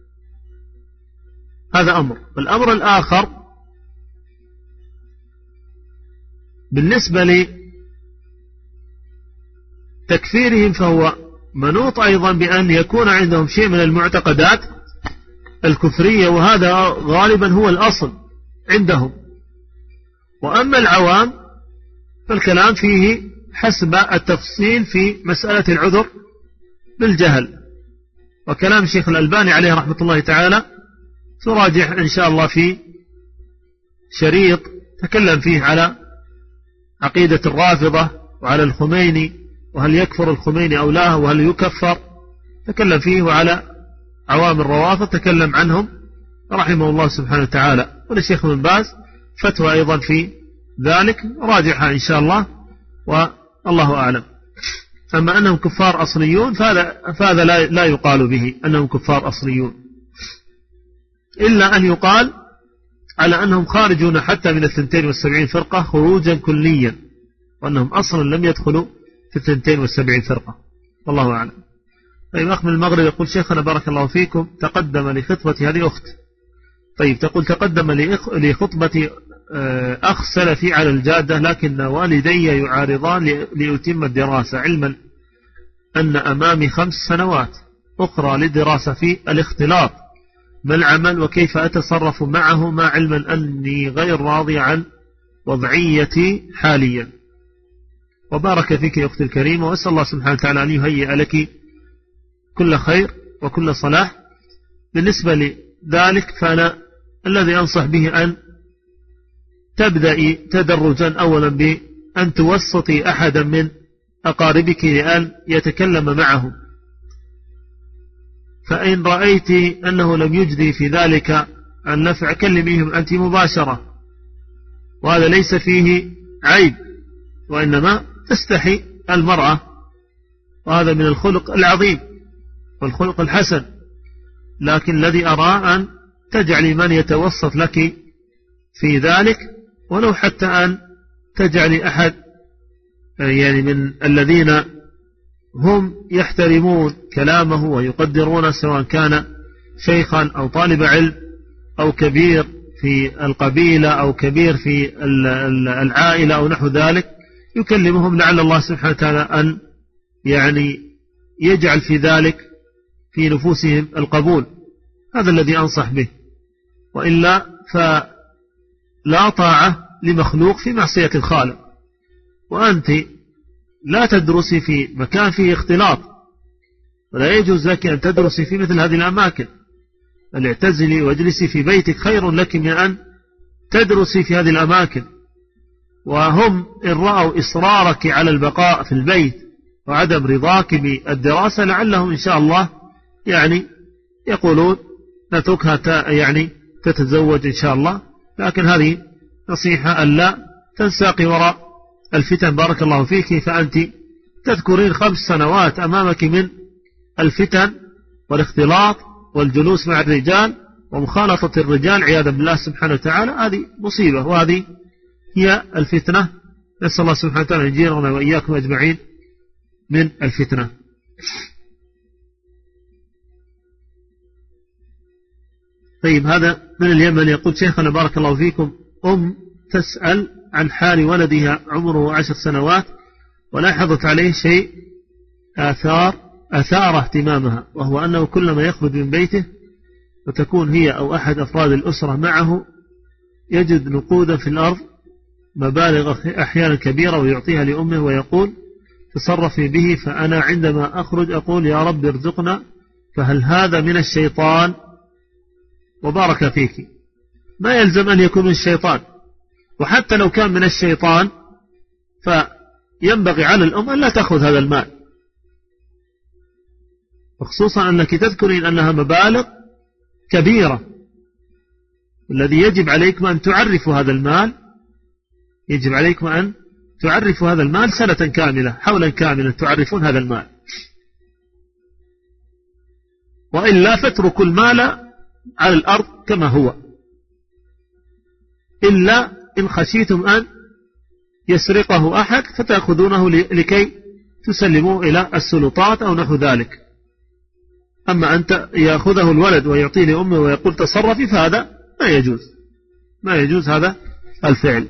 S2: هذا أمر. والأمر الآخر بالنسبة لتكفيرهم فهو منوط أيضا بأن يكون عندهم شيء من المعتقدات الكفرية، وهذا غالبا هو الأصل عندهم. وأما العوام فالكلام فيه حسب التفصيل في مسألة العذر بالجهل، وكلام الشيخ الألباني عليه رحمة الله تعالى تراجع إن شاء الله في شريط تكلم فيه على عقيدة الرافضة وعلى الخميني، وهل يكفر الخميني أو لا، وهل يكفر، تكلم فيه، وعلى عوام الروافض تكلم عنهم رحمه الله سبحانه وتعالى. وللشيخ ابن باز فتوى أيضا في ذلك، راجعها إن شاء الله والله أعلم. أما أنهم كفار أصليون فهذا لا يقال به أنهم كفار أصليون، إلا أن يقال على أنهم خارجون حتى من 72 فرقة خروجا كليا، وأنهم أصلا لم يدخلوا في 72 فرقة، والله أعلم. طيب، أخ من المغرب يقول: شيخنا بارك الله فيكم، تقدم لخطبة هذه أخت. طيب، تقول: تقدم لخطبة أخ سلفي على الجادة، لكن والدي يعارضان لأتم الدراسة، علما أن أمامي 5 سنوات أخرى للدراسة في الاختلاط، ما العمل وكيف أتصرف معه، مع علما أني غير راضي عن وضعيتي حاليا؟ وبارك فيك يا أختي الكريمة، وأسأل الله سبحانه وتعالى أن يهيئ لك كل خير وكل صلاح. بالنسبة لذلك فأنا الذي أنصح به أن تبدأي تدرجا أولا بأن توسطي أحدا من أقاربك لأن يتكلم معه، فإن رأيت أنه لم يجدي في ذلك النفع كلميهم أنت مباشرة، وهذا ليس فيه عيب، وإنما تستحي المرأة، وهذا من الخلق العظيم والخلق الحسن. لكن الذي أرى أن تجعلي من يتوسط لك في ذلك، ولو حتى أن تجعلي أحد يعني من الذين هم يحترمون كلامه ويقدرون، سواء كان شيخا أو طالب علم أو كبير في القبيلة أو كبير في العائلة أو نحو ذلك، يكلمهم، لعل الله سبحانه وتعالى أن يعني يجعل في ذلك في نفوسهم القبول. هذا الذي أنصح به، وإلا لا طاعة لمخلوق في معصية الخالق، وأنت لا تدرسي في مكان فيه اختلاط، ولا يجوز لك أن تدرسي في مثل هذه الأماكن، بل اعتزلي واجلسي في بيتك خير لك من أن تدرسي في هذه الأماكن. وهم إن رأوا إصرارك على البقاء في البيت وعدم رضاك بالدراسة لعلهم إن شاء الله يعني يقولون نتركها يعني تتزوج إن شاء الله، لكن هذه نصيحة ألا تنساقي وراء الفتن بارك الله فيك، فأنت تذكرين 5 سنوات أمامك من الفتن والاختلاط والجلوس مع الرجال ومخالطة الرجال عياذا بالله سبحانه وتعالى. هذه مصيبة، وهذه هي الفتنة. نسأل الله سبحانه وتعالى يجيرنا وإياكم أجمعين من الفتنة. طيب، هذا من اليمن يقول شيخنا بارك الله فيكم، تسأل عن حال ولدها عمره 10 سنوات ولاحظت عليه شيء أثار اهتمامها، وهو أنه كلما يخرج من بيته وتكون هي أو أحد أفراد الأسرة معه يجد نقودا في الأرض مبالغ أحيانا كبيرة ويعطيها لأمه ويقول تصرفي به، فأنا عندما أخرج أقول يا رب ارزقنا، فهل هذا من الشيطان؟ وبارك فيك. ما يلزم أن يكون من الشيطان، وحتى لو كان من الشيطان فينبغي على الأم أن لا تأخذ هذا المال، وخصوصا أنك تذكرين أنها مبالغ كبيرة. الذي يجب عليكم أن تعرفوا هذا المال، يجب عليكم أن تعرفوا هذا المال سنة كاملة، حولا كاملا تعرفون هذا المال، وإلا فاتركوا المال على الأرض كما هو، إلا إن خشيتم أن يسرقه أحد فتأخذونه لكي تسلموه إلى السلطات أو نحو ذلك. أما أن يأخذه الولد ويعطيه لأمه ويقول تصرفي، فهذا ما يجوز هذا الفعل،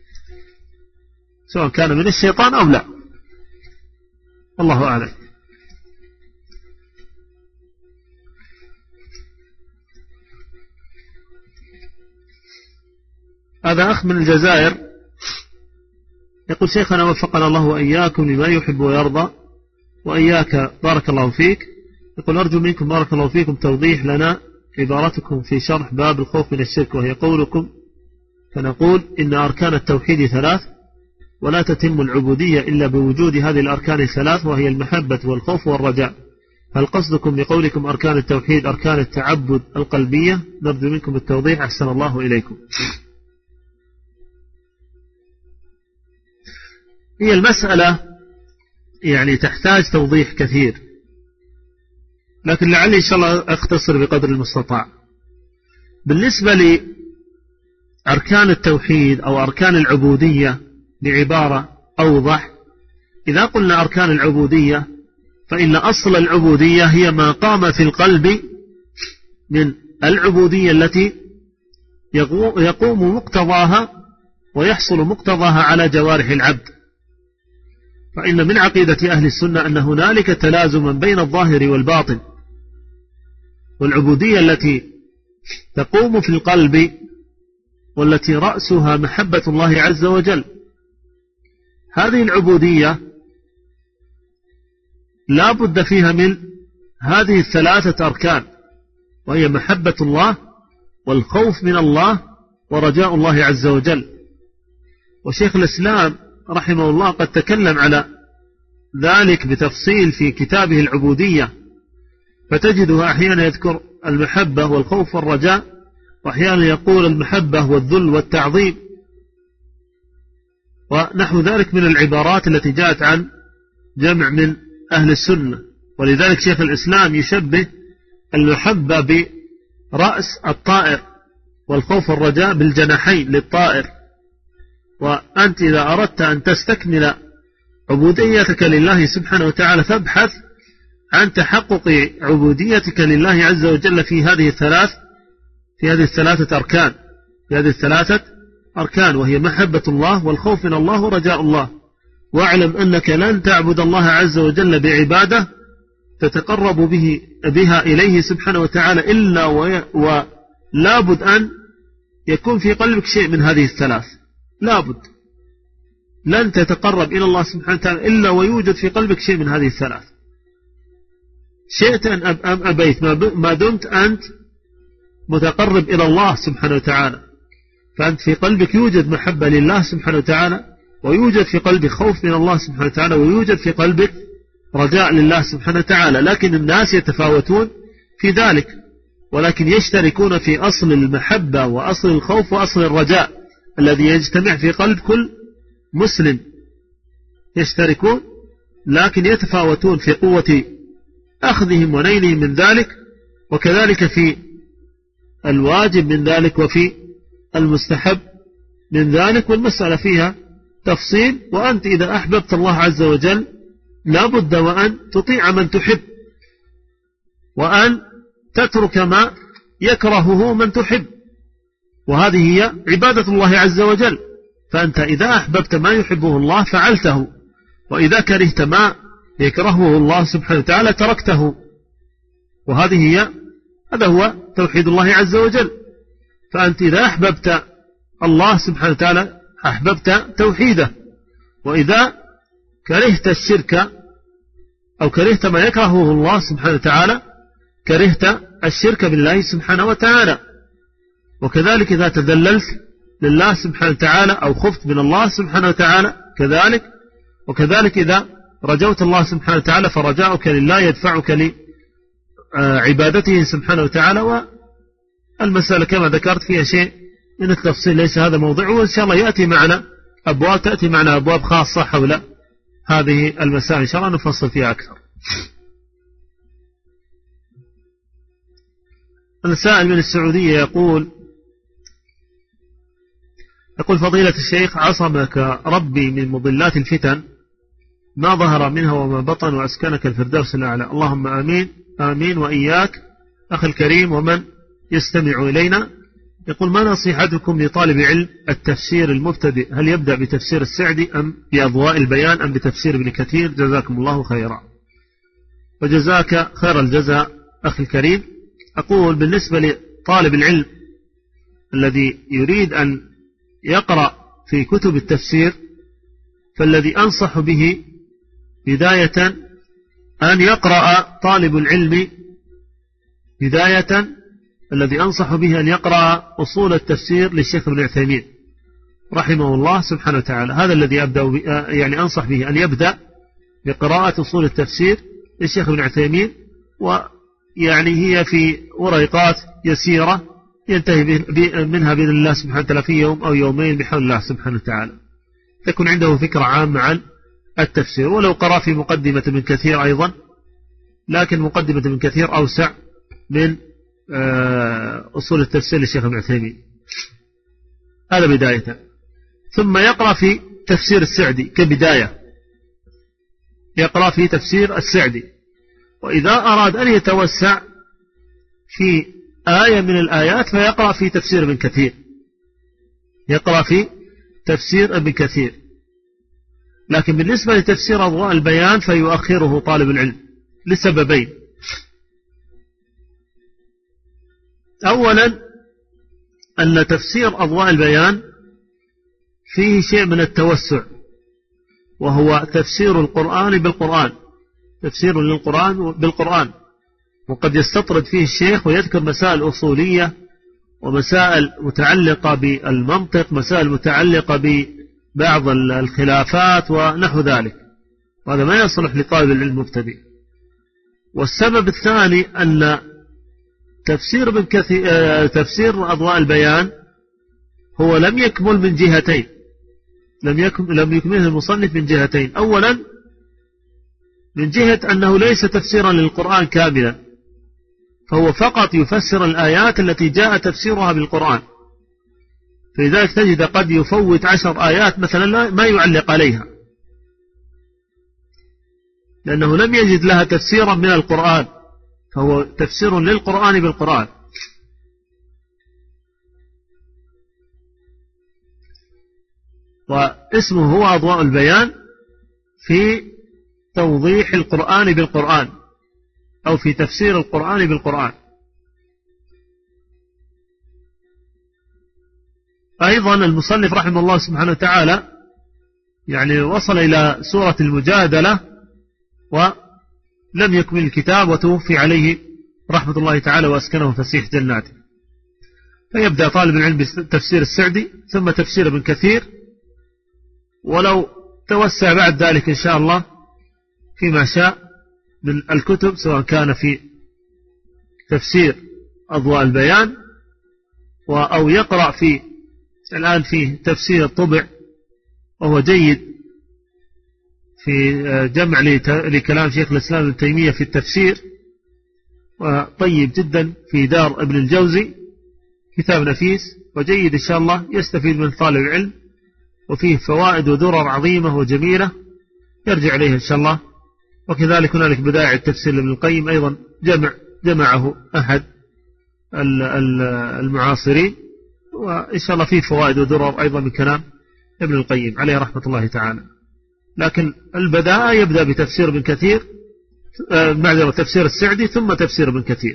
S2: سواء كان من الشيطان أو لا، الله أعلم. هذا أخ من الجزائر يقول شيخنا وفقنا الله وإياكم لما يحب ويرضى وإياك بارك الله فيك، يقول أرجو منكم بارك الله فيكم توضيح لنا عبارتكم في شرح باب الخوف من الشرك، وهي قولكم فنقول إن أركان التوحيد 3 ولا تتم العبودية إلا بوجود هذه الأركان 3، وهي المحبة والخوف والرجاء. هل قصدكم بقولكم أركان التوحيد أركان التعبد القلبية؟ نرجو منكم التوضيح أحسن الله إليكم. هي المسألة يعني تحتاج توضيح كثير، لكن لعلي إن شاء الله أختصر بقدر المستطاع. بالنسبة لأركان التوحيد أو أركان العبودية بعبارة أوضح، إذا قلنا أركان العبودية فإن أصل العبودية هي ما قام في القلب من العبودية التي يقوم مقتضاها ويحصل مقتضاها على جوارح العبد. فإن من عقيدة أهل السنة أن هنالك تلازما بين الظاهر والباطن، والعبودية التي تقوم في القلب والتي رأسها محبة الله عز وجل، هذه العبودية لا بد فيها من هذه 3 أركان، وهي محبة الله والخوف من الله ورجاء الله عز وجل. وشيخ الإسلام رحمه الله قد تكلم على ذلك بتفصيل في كتابه العبودية، فتجده أحيانا يذكر المحبة والخوف والرجاء، وأحيانا يقول المحبة والذل والتعظيم ونحو ذلك من العبارات التي جاءت عن جمع من أهل السنة. ولذلك شيخ الإسلام يشبه المحبة برأس الطائر والخوف والرجاء بالجناحين للطائر. وأنت إذا أردت أن تستكمل عبوديتك لله سبحانه وتعالى فابحث عن تحقق عبوديتك لله عز وجل في هذه الثلاثة أركان، وهي محبة الله والخوف من الله ورجاء الله. واعلم أنك لن تعبد الله عز وجل بعبادة تتقرب بها إليه سبحانه وتعالى إلا ولا بد أن يكون في قلبك شيء من هذه الثلاث، لابد لن تتقرب إلى الله سبحانه وتعالى إلا ويوجد في قلبك شيء من هذه الثلاث، شئت أم أبيت، ما دمت أنت متقرب إلى الله سبحانه وتعالى، فأنت في قلبك يوجد محبة لله سبحانه وتعالى، ويوجد في قلبك خوف من الله سبحانه وتعالى، ويوجد في قلبك رجاء لله سبحانه وتعالى. لكن الناس يتفاوتون في ذلك، ولكن يشتركون في أصل المحبة وأصل الخوف وأصل الرجاء الذي يجتمع في قلب كل مسلم، يشتركون، لكن يتفاوتون في قوة أخذهم ونيلهم من ذلك، وكذلك في الواجب من ذلك وفي المستحب من ذلك، والمسألة فيها تفصيل. وأنت إذا أحببت الله عز وجل لابد وأن تطيع من تحب، وأن تترك ما يكرهه من تحب، وهذه هي عبادة الله عز وجل. فأنت إذا أحببت ما يحبه الله فعلته، وإذا كرهت ما يكرهه الله سبحانه وتعالى تركته، هذا هو توحيد الله عز وجل. فأنت إذا أحببت الله سبحانه وتعالى أحببت توحيده، وإذا كرهت الشرك أو كرهت ما يكرهه الله سبحانه وتعالى كرهت الشرك بالله سبحانه وتعالى. وكذلك إذا تذللت لله سبحانه وتعالى أو خفت من الله سبحانه وتعالى كذلك. وكذلك إذا رجوت الله سبحانه وتعالى فرجاؤك لله يدفعك لعبادته سبحانه وتعالى. والمسألة كما ذكرت فيها شيء من التفصيل، ليس هذا موضوعه، وإن شاء الله تأتي معنا أبواب خاصة حول هذه المسائل إن شاء الله نفصل فيها أكثر. السائل من السعودية يقول فضيلة الشيخ: عصمك ربي من مضلات الفتن ما ظهر منها وما بطن، وأسكنك الفردوس الأعلى. اللهم آمين آمين وإياك. أخي الكريم ومن يستمع إلينا، يقول: ما نصيحتكم لطالب علم التفسير المبتدئ؟ هل يبدأ بتفسير السعدي أم بأضواء البيان أم بتفسير ابن كثير؟ جزاكم الله خيرا. وجزاك خير الجزاء أخي الكريم. أقول بالنسبة لطالب العلم الذي يريد أن يقرأ في كتب التفسير، فالذي أنصح به بداية أن يقرأ طالب العلم بداية الذي أنصح به أن يقرأ أصول التفسير للشيخ ابن عثيمين رحمه الله سبحانه وتعالى. هذا الذي أنصح به أن يبدأ بقراءة أصول التفسير للشيخ ابن عثيمين، هي في ورقات يسيرة ينتهي منها بإذن الله سبحانه وتعالى في يوم أو يومين بحول الله سبحانه وتعالى، تكون عنده فكرة عامة عن التفسير. ولو قرأ في مقدمة ابن كثير أيضا، لكن مقدمة ابن كثير أوسع من أصول التفسير للشيخ ابن عثيمين. هذا بداية. ثم يقرأ في تفسير السعدي كبداية، يقرأ في تفسير السعدي. وإذا أراد أن يتوسع في آية من الآيات فيقرأ في تفسير ابن كثير، يقرأ في تفسير ابن كثير. لكن بالنسبة لتفسير أضواء البيان فيؤخره طالب العلم لسببين: أولا أن تفسير أضواء البيان فيه شيء من التوسع، وهو تفسير القرآن بالقرآن، تفسير للقرآن بالقرآن، وقد يستطرد فيه الشيخ ويذكر مسائل أصولية ومسائل متعلقة بالمنطق، مسائل متعلقة ببعض الخلافات ونحو ذلك، وهذا ما يصلح لطالب العلم المبتدئ. والسبب الثاني أن تفسير أضواء البيان هو لم يكمل من جهتين، لم يكمله المصنف من جهتين. أولا من جهة أنه ليس تفسيرا للقرآن كاملا، فهو فقط يفسر الآيات التي جاء تفسيرها بالقرآن، فلذلك تجد قد يفوت 10 آيات مثلا ما يعلق عليها، لأنه لم يجد لها تفسيرا من القرآن، فهو تفسير للقرآن بالقرآن. واسمه هو أضواء البيان في توضيح القرآن بالقرآن، أو في تفسير القرآن بالقرآن. أيضا المصنف رحمه الله سبحانه وتعالى يعني وصل إلى سورة المجادلة ولم يكمل الكتاب وتوفي عليه رحمة الله تعالى وأسكنه فسيح جناته. فيبدأ طالب العلم بتفسير السعدي ثم تفسير ابن كثير، ولو توسع بعد ذلك إن شاء الله فيما شاء من الكتب، سواء كان في تفسير أضواء البيان أو يقرأ في الآن في تفسير الطبع، وهو جيد في جمع لكلام شيخ الإسلام ابن تيمية في التفسير، وطيب جدا في دار ابن الجوزي، كتاب نفيس وجيد إن شاء الله يستفيد من طالب العلم، وفيه فوائد ودرر عظيمة وجميلة يرجع إليه إن شاء الله. وكذلك هنالك بدائع التفسير لابن القيم أيضا جمعه أحد المعاصرين، وإن شاء الله فيه فوائد ودرر أيضا من كلام ابن القيم عليه رحمة الله تعالى. لكن البداء يبدأ بتفسير ابن كثير، معذرة تفسير السعدي ثم تفسير ابن كثير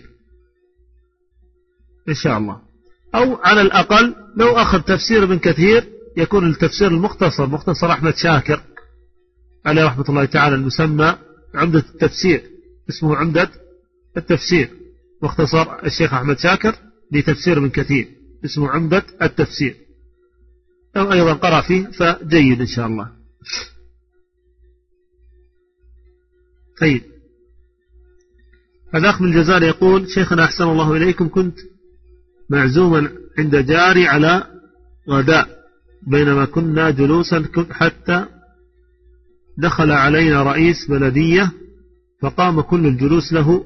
S2: إن شاء الله. أو على الأقل لو أخذ تفسير ابن كثير يكون التفسير المختصر مختصر أحمد شاكر عليه رحمة الله تعالى، المسمى عمدة التفسير، اسمه عمدة التفسير، مختصر الشيخ أحمد شاكر لتفسير ابن كثير اسمه عمدة التفسير، أو أيضا قرأ فيه فجيد إن شاء الله. طيب، هذا أخ من الجزائر يقول: شيخنا أحسن الله إليكم، كنت معزوما عند جاري على غداء بينما كنا جلوسا حتى دخل علينا رئيس بلدية فقام كل الجلوس له،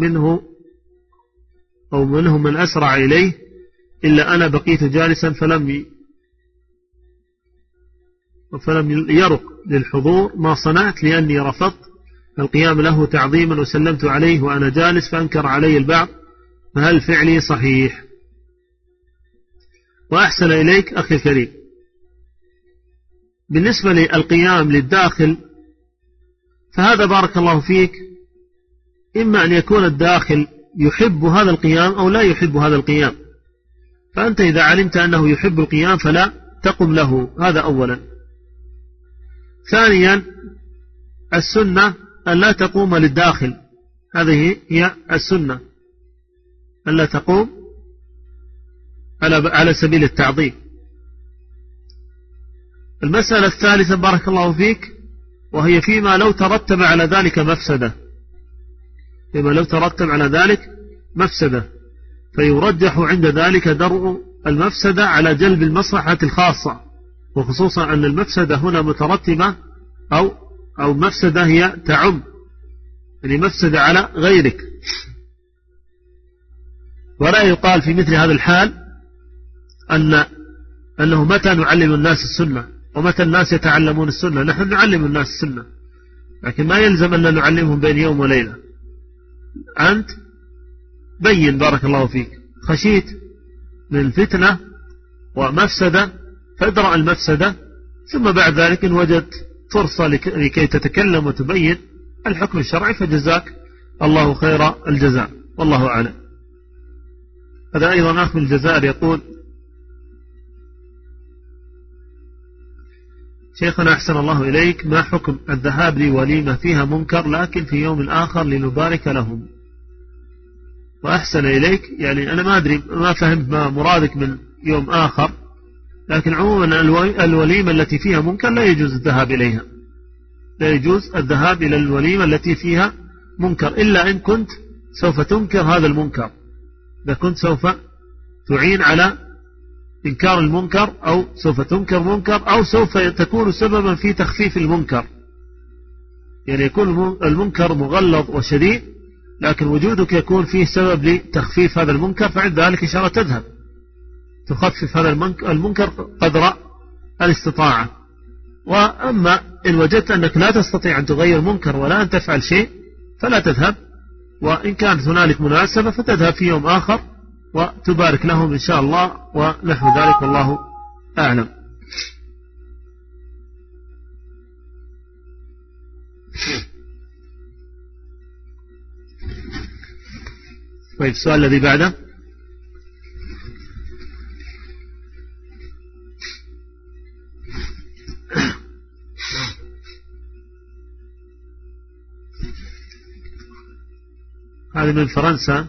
S2: ومنهم من أسرع إليه إلا أنا بقيت جالسا فلم يرق للحضور ما صنعت، لأني رفضت القيام له تعظيما وسلمت عليه وأنا جالس، فأنكر علي البعض، فهل فعلي صحيح؟ وأحسن إليك أخي الكريم، بالنسبة للقيام للداخل فهذا بارك الله فيك إما أن يكون الداخل يحب هذا القيام أو لا يحب هذا القيام، فأنت إذا علمت أنه يحب القيام فلا تقم له، هذا أولا. ثانيا، السنة أن لا تقوم للداخل، هذه هي السنة، أن لا تقوم على سبيل التعظيم. المسألة الثالثة بارك الله فيك، وهي فيما لو ترتب على ذلك مفسدة، فيرجح عند ذلك درء المفسدة على جلب المصلحة الخاصة، وخصوصا أن المفسدة هنا مترتبة أو مفسدة هي تعم، يعني مفسدة على غيرك. ولا يقال في مثل هذا الحال أنه متى نعلم الناس السنة ومتى الناس يتعلمون السنة. نحن نعلم الناس السنة، لكن ما يلزم أن نعلمهم بين يوم وليلة. أنت بين بارك الله فيك، خشيت من الفتنة ومفسدة فادرأ المفسدة، ثم بعد ذلك إن وجدت فرصة لكي تتكلم وتبين الحكم الشرعي فجزاك الله خير الجزاء، والله أعلم. هذا أيضا أخ من الجزائر يقول: شيخنا أحسن الله إليك، ما حكم الذهاب لوليمة فيها منكر لكن في يوم آخر لنبارك لهم؟ وأحسن إليك، يعني أنا ما أدري، ما فهمت ما مرادك من يوم آخر، لكن عموما الوليمة التي فيها منكر لا يجوز الذهاب إليها، لا يجوز الذهاب إلى الوليمة التي فيها منكر، إلا إن كنت سوف تنكر هذا المنكر، إذا كنت سوف تعين على إنكار المنكر أو سوف تنكر منكر أو سوف تكون سببا في تخفيف المنكر، يعني يكون المنكر مغلظ وشديد لكن وجودك يكون فيه سبب لتخفيف هذا المنكر، فعند ذلك إن شاء الله تذهب تخفف هذا المنكر قدر الاستطاعة. وأما إن وجدت أنك لا تستطيع أن تغير منكر ولا أن تفعل شيء فلا تذهب، وإن كانت هنالك مناسبة فتذهب في يوم آخر وتبارك لهم إن شاء الله ونحو ذلك، والله أعلم. طيب، السؤال الذي بعده: هذه من فرنسا.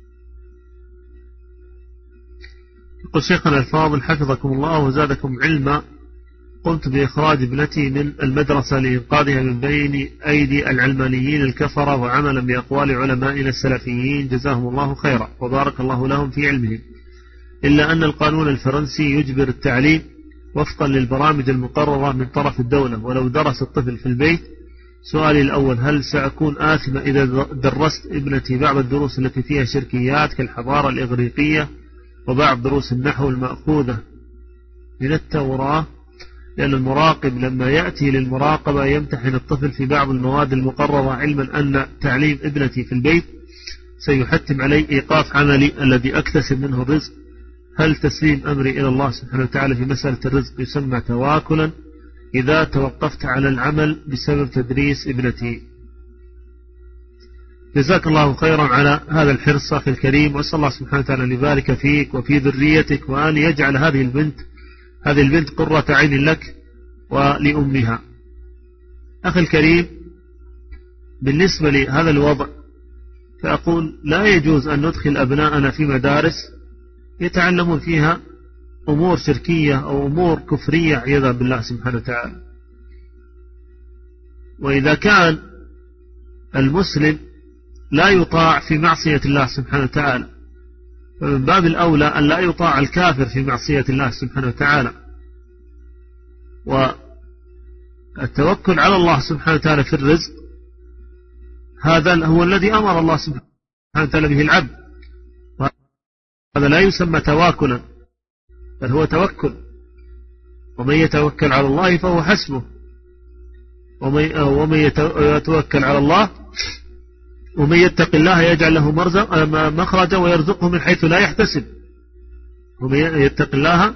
S2: يقول شيخنا الفاضل حفظكم الله وزادكم علما، قمت بإخراج ابنتي من المدرسة لإنقاذها من بين أيدي العلمانيين الكفرة، وعملا بأقوال علمائنا السلفيين جزاهم الله خيرا وبارك الله لهم في علمهم، إلا أن القانون الفرنسي يجبر التعليم وفقا للبرامج المقررة من طرف الدولة، ولو درس الطفل في البيت. سؤالي الأول: هل سأكون آثمة إذا درست ابنتي بعض الدروس التي فيها شركيات كالحضارة الإغريقية وبعض دروس النحو المأخوذة من التوراة؟ لأن المراقب لما يأتي للمراقبة يمتحن الطفل في بعض المواد المقررة، علما أن تعليم ابنتي في البيت سيحتم علي إيقاف عملي الذي أكتسب منه الرزق. هل تسليم أمري إلى الله سبحانه وتعالى في مسألة الرزق يسمى تواكلا إذا توقفت على العمل بسبب تدريس ابنتي؟ جزاك الله خيرا على هذا الحرص أخي الكريم، وأسأل الله سبحانه وتعالى أن يبارك فيك وفي ذريتك، وأن يجعل هذه البنت قرة عين لك ولأمها. أخي الكريم، بالنسبة لهذا الوضع فأقول لا يجوز أن ندخل أبناءنا في مدارس يتعلمون فيها أمور شركية أو أمور كفرية عياذا بالله سبحانه وتعالى. وإذا كان المسلم لا يطاع في معصية الله سبحانه وتعالى، فمن باب الأولى أن لا يطاع الكافر في معصية الله سبحانه وتعالى. والتوكل على الله سبحانه وتعالى في الرزق هذا هو الذي أمر الله سبحانه وتعالى به العبد، هذا لا يسمى تواكلا بل هو توكل. ومن يتوكل على الله فهو حسبه، ومن يتوكل على الله ومن يتق الله يجعل له مخرجا ويرزقه من حيث لا يحتسب. ومن يتق الله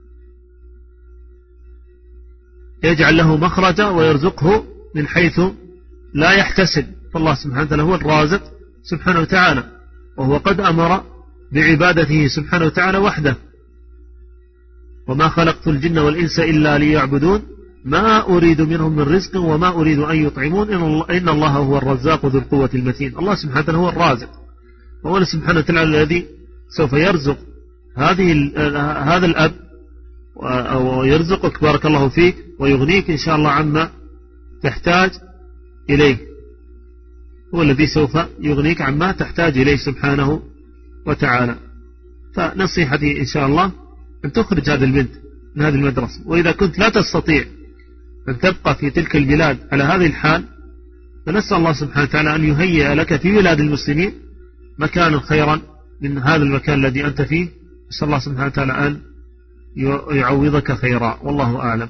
S2: يجعل له مخرجا ويرزقه من حيث لا يحتسب. فالله سبحانه وتعالى هو الرازق سبحانه وتعالى، وهو قد أمر بعبادته سبحانه وتعالى وحده: وما خلقت الجن والإنس إلا ليعبدون ما أريد منهم من رزق وما أريد أن يطعمون إن الله هو الرزاق ذو القوة المتين. الله سبحانه وتعالى هو الرازق، وهو سبحانه وتعالى الذي سوف يرزق هذا الأب ويرزقك بارك الله فيك ويغنيك إن شاء الله عما تحتاج إليه. هو الذي سوف يغنيك عما تحتاج إليه سبحانه وتعالى. فنصيحتي إن شاء الله أن تخرج هذه البنت من هذه المدرسة، وإذا كنت لا تستطيع أن تبقى في تلك البلاد على هذه الحال فنسأل الله سبحانه وتعالى أن يهيئ لك في بلاد المسلمين مكانا خيرا من هذا المكان الذي أنت فيه. نسأل الله سبحانه وتعالى أن يعوضك خيرا، والله أعلم.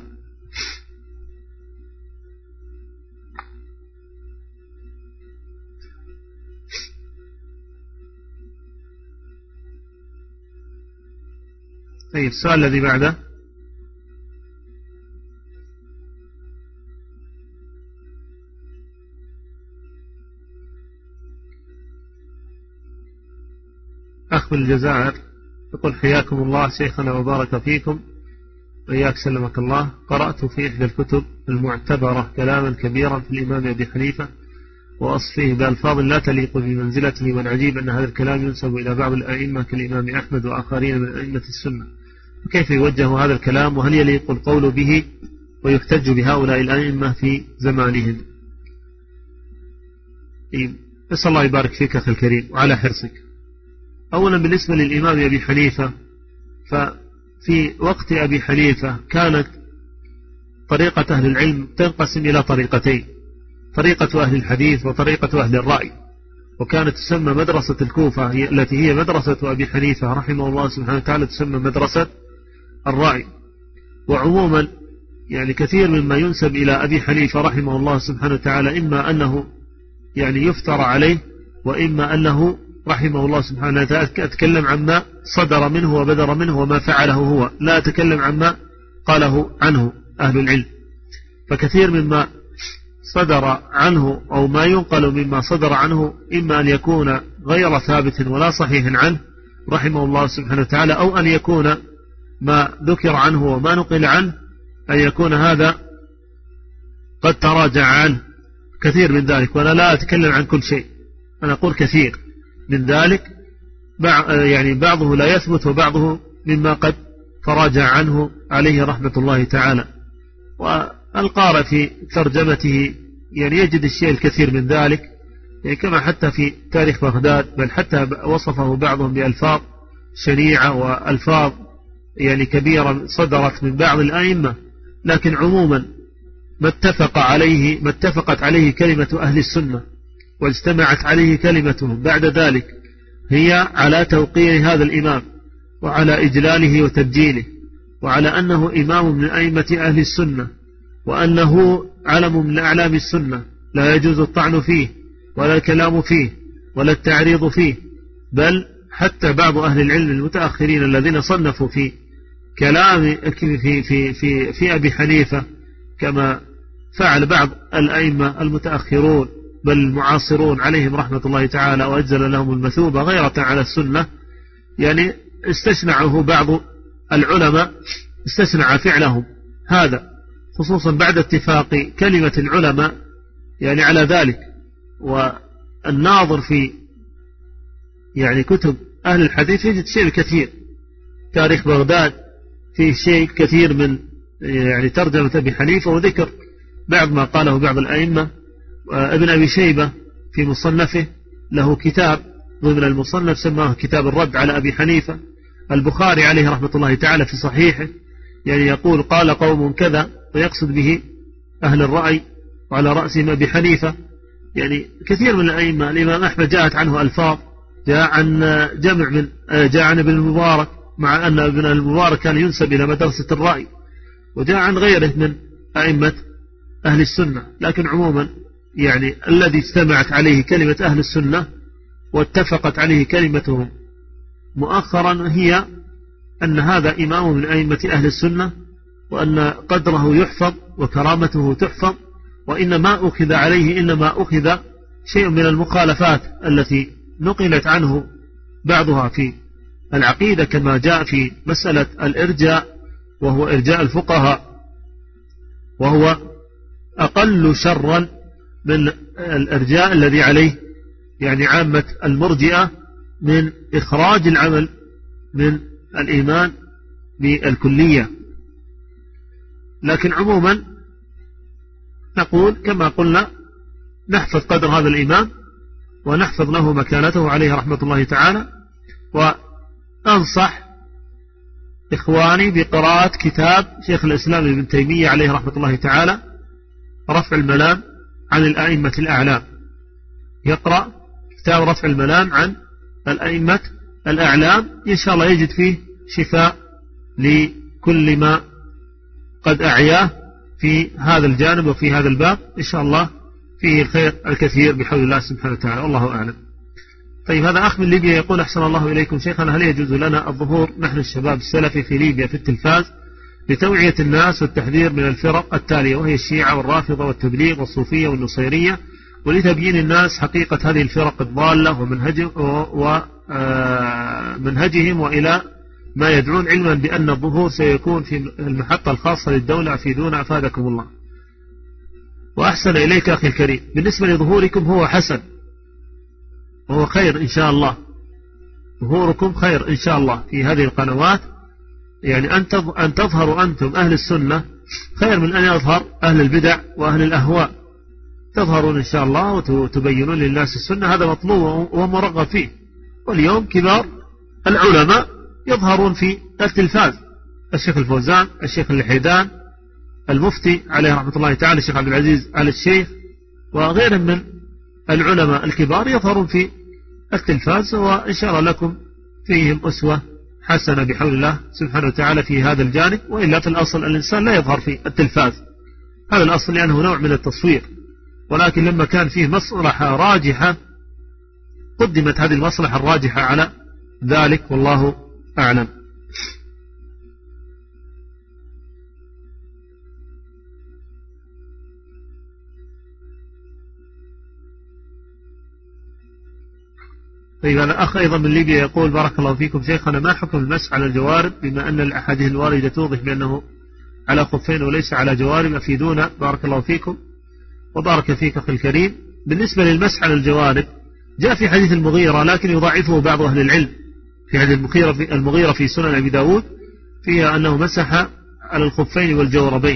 S2: طيب، السؤال الذي بعده: أخ من الجزائر يقول: حياكم الله شيخنا وبارك فيكم وإياك سلمك الله. قرأت في إحدى الكتب المعتبرة كلاما كبيرا في الإمام أبي حنيفة وأصفيه بألفاظ لا تليق بمنزلته، والعجيب أن هذا الكلام ينسب إلى بعض الأئمة كالإمام أحمد وآخرين من أئمة السنة، وكيف يوجه هذا الكلام؟ وهل يليق القول به ويحتج بهؤلاء الأئمة في زمانهم؟ أسأل الله يبارك فيك أخي الكريم وعلى حرصك. أولا بالنسبة للإمام أبي حنيفة، ففي وقت أبي حنيفة كانت طريقة أهل العلم تنقسم إلى طريقتين: طريقة أهل الحديث وطريقة أهل الرأي. وكانت تسمى مدرسة الكوفة التي هي مدرسة أبي حنيفة رحمه الله سبحانه وتعالى تسمى مدرسة الرأي. وعموما يعني كثير مما ينسب إلى أبي حنيفة رحمه الله سبحانه وتعالى إما أنه يعني يفتر عليه، وإما أنه رحمه الله سبحانه وتعالى أتكلم عما صدر منه وبدر منه وما فعله هو، لا أتكلم عما قاله عنه أهل العلم. فكثير مما صدر عنه أو ما ينقل مما صدر عنه إما أن يكون غير ثابت ولا صحيح عنه رحمه الله سبحانه وتعالى، أو أن يكون ما ذكر عنه وما نقل عنه أن يكون هذا قد تراجع عنه كثير من ذلك. وأنا لا أتكلم عن كل شيء، أنا أقول كثير،
S1: من ذلك يعني بعضه لا يثبت وبعضه مما قد تراجع عنه عليه رحمة الله تعالى. والقارئ في ترجمته يعني يجد الشيء الكثير من ذلك، يعني كما حتى في تاريخ بغداد، بل حتى وصفه بعضهم بألفاظ شنيعة وألفاظ يعني كبيرة صدرت من بعض الأئمة. لكن عموما ما اتفقت عليه كلمة أهل السنة واجتمعت عليه كلمتهم بعد ذلك هي على توقير هذا الإمام وعلى إجلاله وتبجيله، وعلى أنه إمام من أئمة أهل السنة، وأنه علم من أعلام السنة لا يجوز الطعن فيه ولا الكلام فيه ولا التعريض فيه. بل حتى بعض أهل العلم المتأخرين الذين صنفوا في كلام في أبي حنيفة كما فعل بعض الأئمة المتأخرون بل المعاصرون عليهم رحمة الله تعالى وأجزل لهم المثوبة غيرة على السنة، يعني استشنعه بعض العلماء، استشنع فعلهم هذا خصوصا بعد اتفاق كلمة العلماء يعني على ذلك. والناظر في يعني كتب أهل الحديث يجد شيء كثير. تاريخ بغداد فيه شيء كثير من يعني ترجمة أبي حنيفة وذكر بعض ما قاله بعض الأئمة. ابن أبي شيبة في مصنفه له كتاب ضمن المصنف سماه كتاب الرد على أبي حنيفة. البخاري عليه رحمة الله تعالى في صحيحه يعني يقول قال قوم كذا، ويقصد به أهل الرأي وعلى رأسهم أبي حنيفة. يعني كثير من الأئمة. الإمام أحمد جاءت عنه ألفاظ، جاء عن ابن المبارك، مع أن ابن المبارك كان ينسب إلى مدرسة الرأي، وجاء عن غيره من أئمة أهل السنة. لكن عموما يعني الذي اجتمعت عليه كلمة أهل السنة واتفقت عليه كلمتهم مؤخرا هي أن هذا إمام من أئمة أهل السنة، وأن قدره يحفظ وكرامته تحفظ، وإنما أخذ عليه إنما أخذ شيء من المخالفات التي نقلت عنه بعضها في العقيدة كما جاء في مسألة الإرجاء، وهو إرجاء الفقهاء، وهو أقل شرا من الإرجاء الذي عليه يعني عامة المرجئة من إخراج العمل من الإيمان بالكلية. لكن عموما نقول كما قلنا نحفظ قدر هذا الإمام ونحفظ له مكانته عليه رحمة الله تعالى. وأنصح إخواني بقراءة كتاب شيخ الإسلام ابن تيمية عليه رحمة الله تعالى رفع الملام عن الأئمة الأعلام. يقرأ كتاب رفع الملام عن الأئمة الأعلام، إن شاء الله يجد فيه شفاء لكل ما قد أعياه في هذا الجانب وفي هذا الباب. إن شاء الله فيه الخير الكثير بحول الله سبحانه وتعالى، والله أعلم. طيب، هذا أخ من ليبيا يقول أحسن الله إليكم شيخنا، هل يجوز لنا الظهور نحن الشباب السلفي في ليبيا في التلفاز لتوعية الناس والتحذير من الفرق التالية، وهي الشيعة والرافضة والتبليغ والصوفية والنصيرية، ولتبيين الناس حقيقة هذه الفرق الضالة ومنهجهم وإلى ما يدعون، علما بأن الظهور سيكون في المحطة الخاصة للدولة. أفيدونا أفادكم الله. وأحسن إليك أخي الكريم، بالنسبة لظهوركم هو حسن وهو خير إن شاء الله. ظهوركم خير إن شاء الله في هذه القنوات، يعني أن تظهروا أنتم أهل السنة خير من أن يظهر أهل البدع وأهل الأهواء. تظهرون إن شاء الله وتبينون للناس السنة، هذا مطلوب ومرغب فيه. واليوم كبار العلماء يظهرون في التلفاز، الشيخ الفوزان، الشيخ الحيدان، المفتي عليه رحمة الله تعالى، الشيخ عبد العزيز آل الشيخ، وغيرهم من العلماء الكبار يظهرون في التلفاز، وإن شاء الله لكم فيهم أسوة حسنة بحول الله سبحانه وتعالى في هذا الجانب. وإلا في الأصل الإنسان لا يظهر في التلفاز، هذا الأصل لأنه نوع من التصوير، ولكن لما كان فيه مصلحة راجحة قدمت هذه المصلحة الراجحة على ذلك، والله أعلم. طيب، هذا أخ أيضا من ليبيا يقول بارك الله فيكم شيخنا، ما حكم المسح على الجوارب بما أن الأحاديث الواردة توضح بأنه على خفين وليس على جوارب؟ أفيدونا بارك الله فيكم وبارك فيك أخي الكريم. بالنسبة للمسح على الجوارب
S2: جاء في حديث المغيرة لكن يضاعفه بعض أهل العلم، في حديث المغيرة في سنن أبي داود فيها أنه مسح على الخفين والجوربين.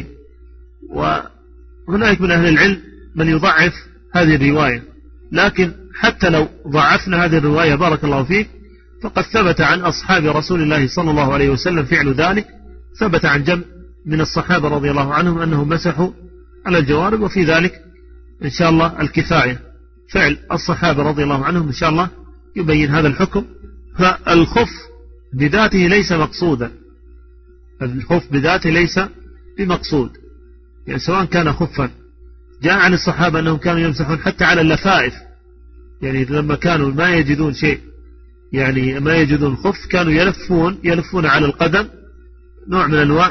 S2: وهناك من أهل العلم من يضعف هذه الرواية، لكن حتى لو ضعفنا هذه الرواية بارك الله فيك فقد ثبت عن أصحاب رسول الله صلى الله عليه وسلم فعل ذلك، ثبت عن جمع من الصحابة رضي الله عنهم أنهم مسحوا على الجوارب، وفي ذلك إن شاء الله الكفاية. فعل الصحابة رضي الله عنهم إن شاء الله يبين هذا الحكم. فالخف بذاته ليس مقصودا، الخف بذاته ليس بمقصود، يعني سواء كان خفا. جاء عن الصحابة أنهم كانوا يمسحون حتى على اللفائف، يعني لما كانوا ما يجدون شيء، يعني ما يجدون خف، كانوا يلفون على القدم نوع من أنواع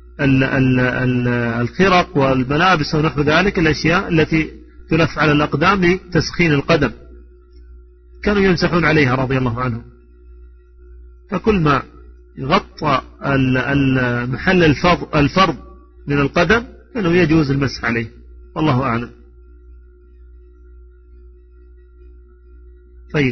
S2: الخرق والملابس ونحو ذلك، الأشياء التي تلف على الأقدام لتسخين القدم، كانوا يمسحون عليها رضي الله عنهم. فكل ما غطى محل الفرض من القدم فإنه يجوز المسح عليه، والله أعلم. طيب،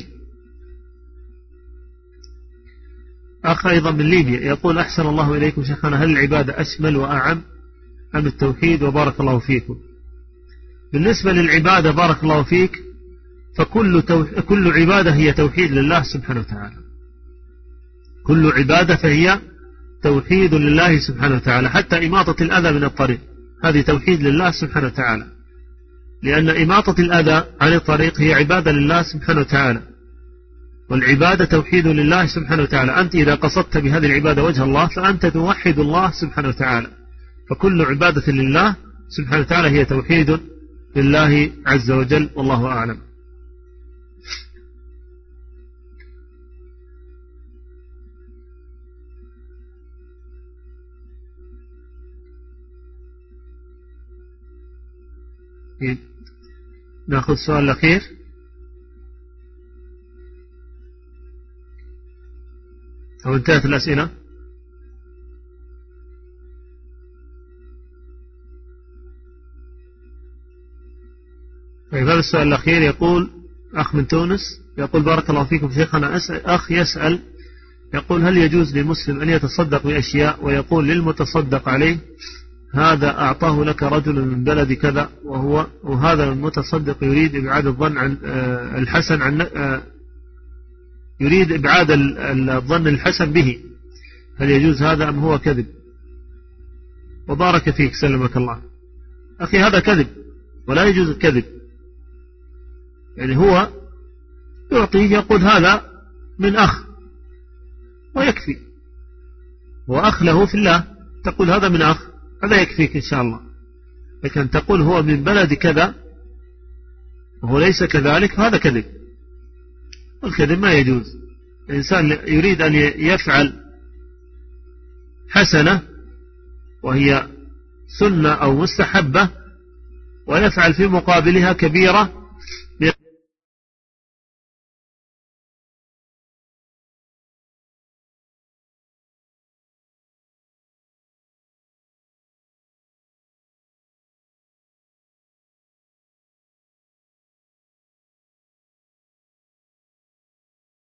S2: أخ أيضا من ليبيا يقول: أحسن الله إليكم شيخنا، هل العبادة أشمل وأعم أم التوحيد؟ وبارك الله فيكم. بالنسبة للعبادة بارك الله فيك فكل عبادة هي توحيد لله سبحانه وتعالى، كل عبادة فهي توحيد لله سبحانه وتعالى، حتى إماطة الأذى من الطريق هذه توحيد لله سبحانه وتعالى، لأن إماطة الأذى عن الطريق هي عبادة لله سبحانه وتعالى، والعبادة توحيد لله سبحانه وتعالى. أنت إذا قصدت بهذه العبادة وجه الله فأنت توحد الله سبحانه وتعالى، فكل عبادة لله سبحانه وتعالى هي توحيد لله عز وجل، والله أعلم. نأخذ السؤال الأخير. أو انتهت الأسئلة؟ طيب، هذا السؤال الأخير يقول أخ من تونس يقول: بارك الله فيكم شيخنا، أخ يسأل يقول: هل يجوز لمسلم أن يتصدق بأشياء ويقول للمتصدق عليه: هذا أعطاه لك رجل من بلد كذا، وهذا المتصدق يريد إبعاد الظن عن الحسن عن يريد إبعاد الظن الحسن به، هل يجوز هذا أم هو كذب؟ وبارك فيك سلمك الله. أخي، هذا كذب ولا يجوز الكذب، يعني هو يعطيه يقول هذا من أخ ويكفي، وأخ له في الله، تقول هذا من أخ، هذا يكفيك إن شاء الله. لكن تقول هو من بلد كذا وهو ليس كذلك، هذا كذب، والكذب ما يجوز. الإنسان يريد أن يفعل حسنة وهي سنة أو مستحبة ويفعل في مقابلها كبيرة،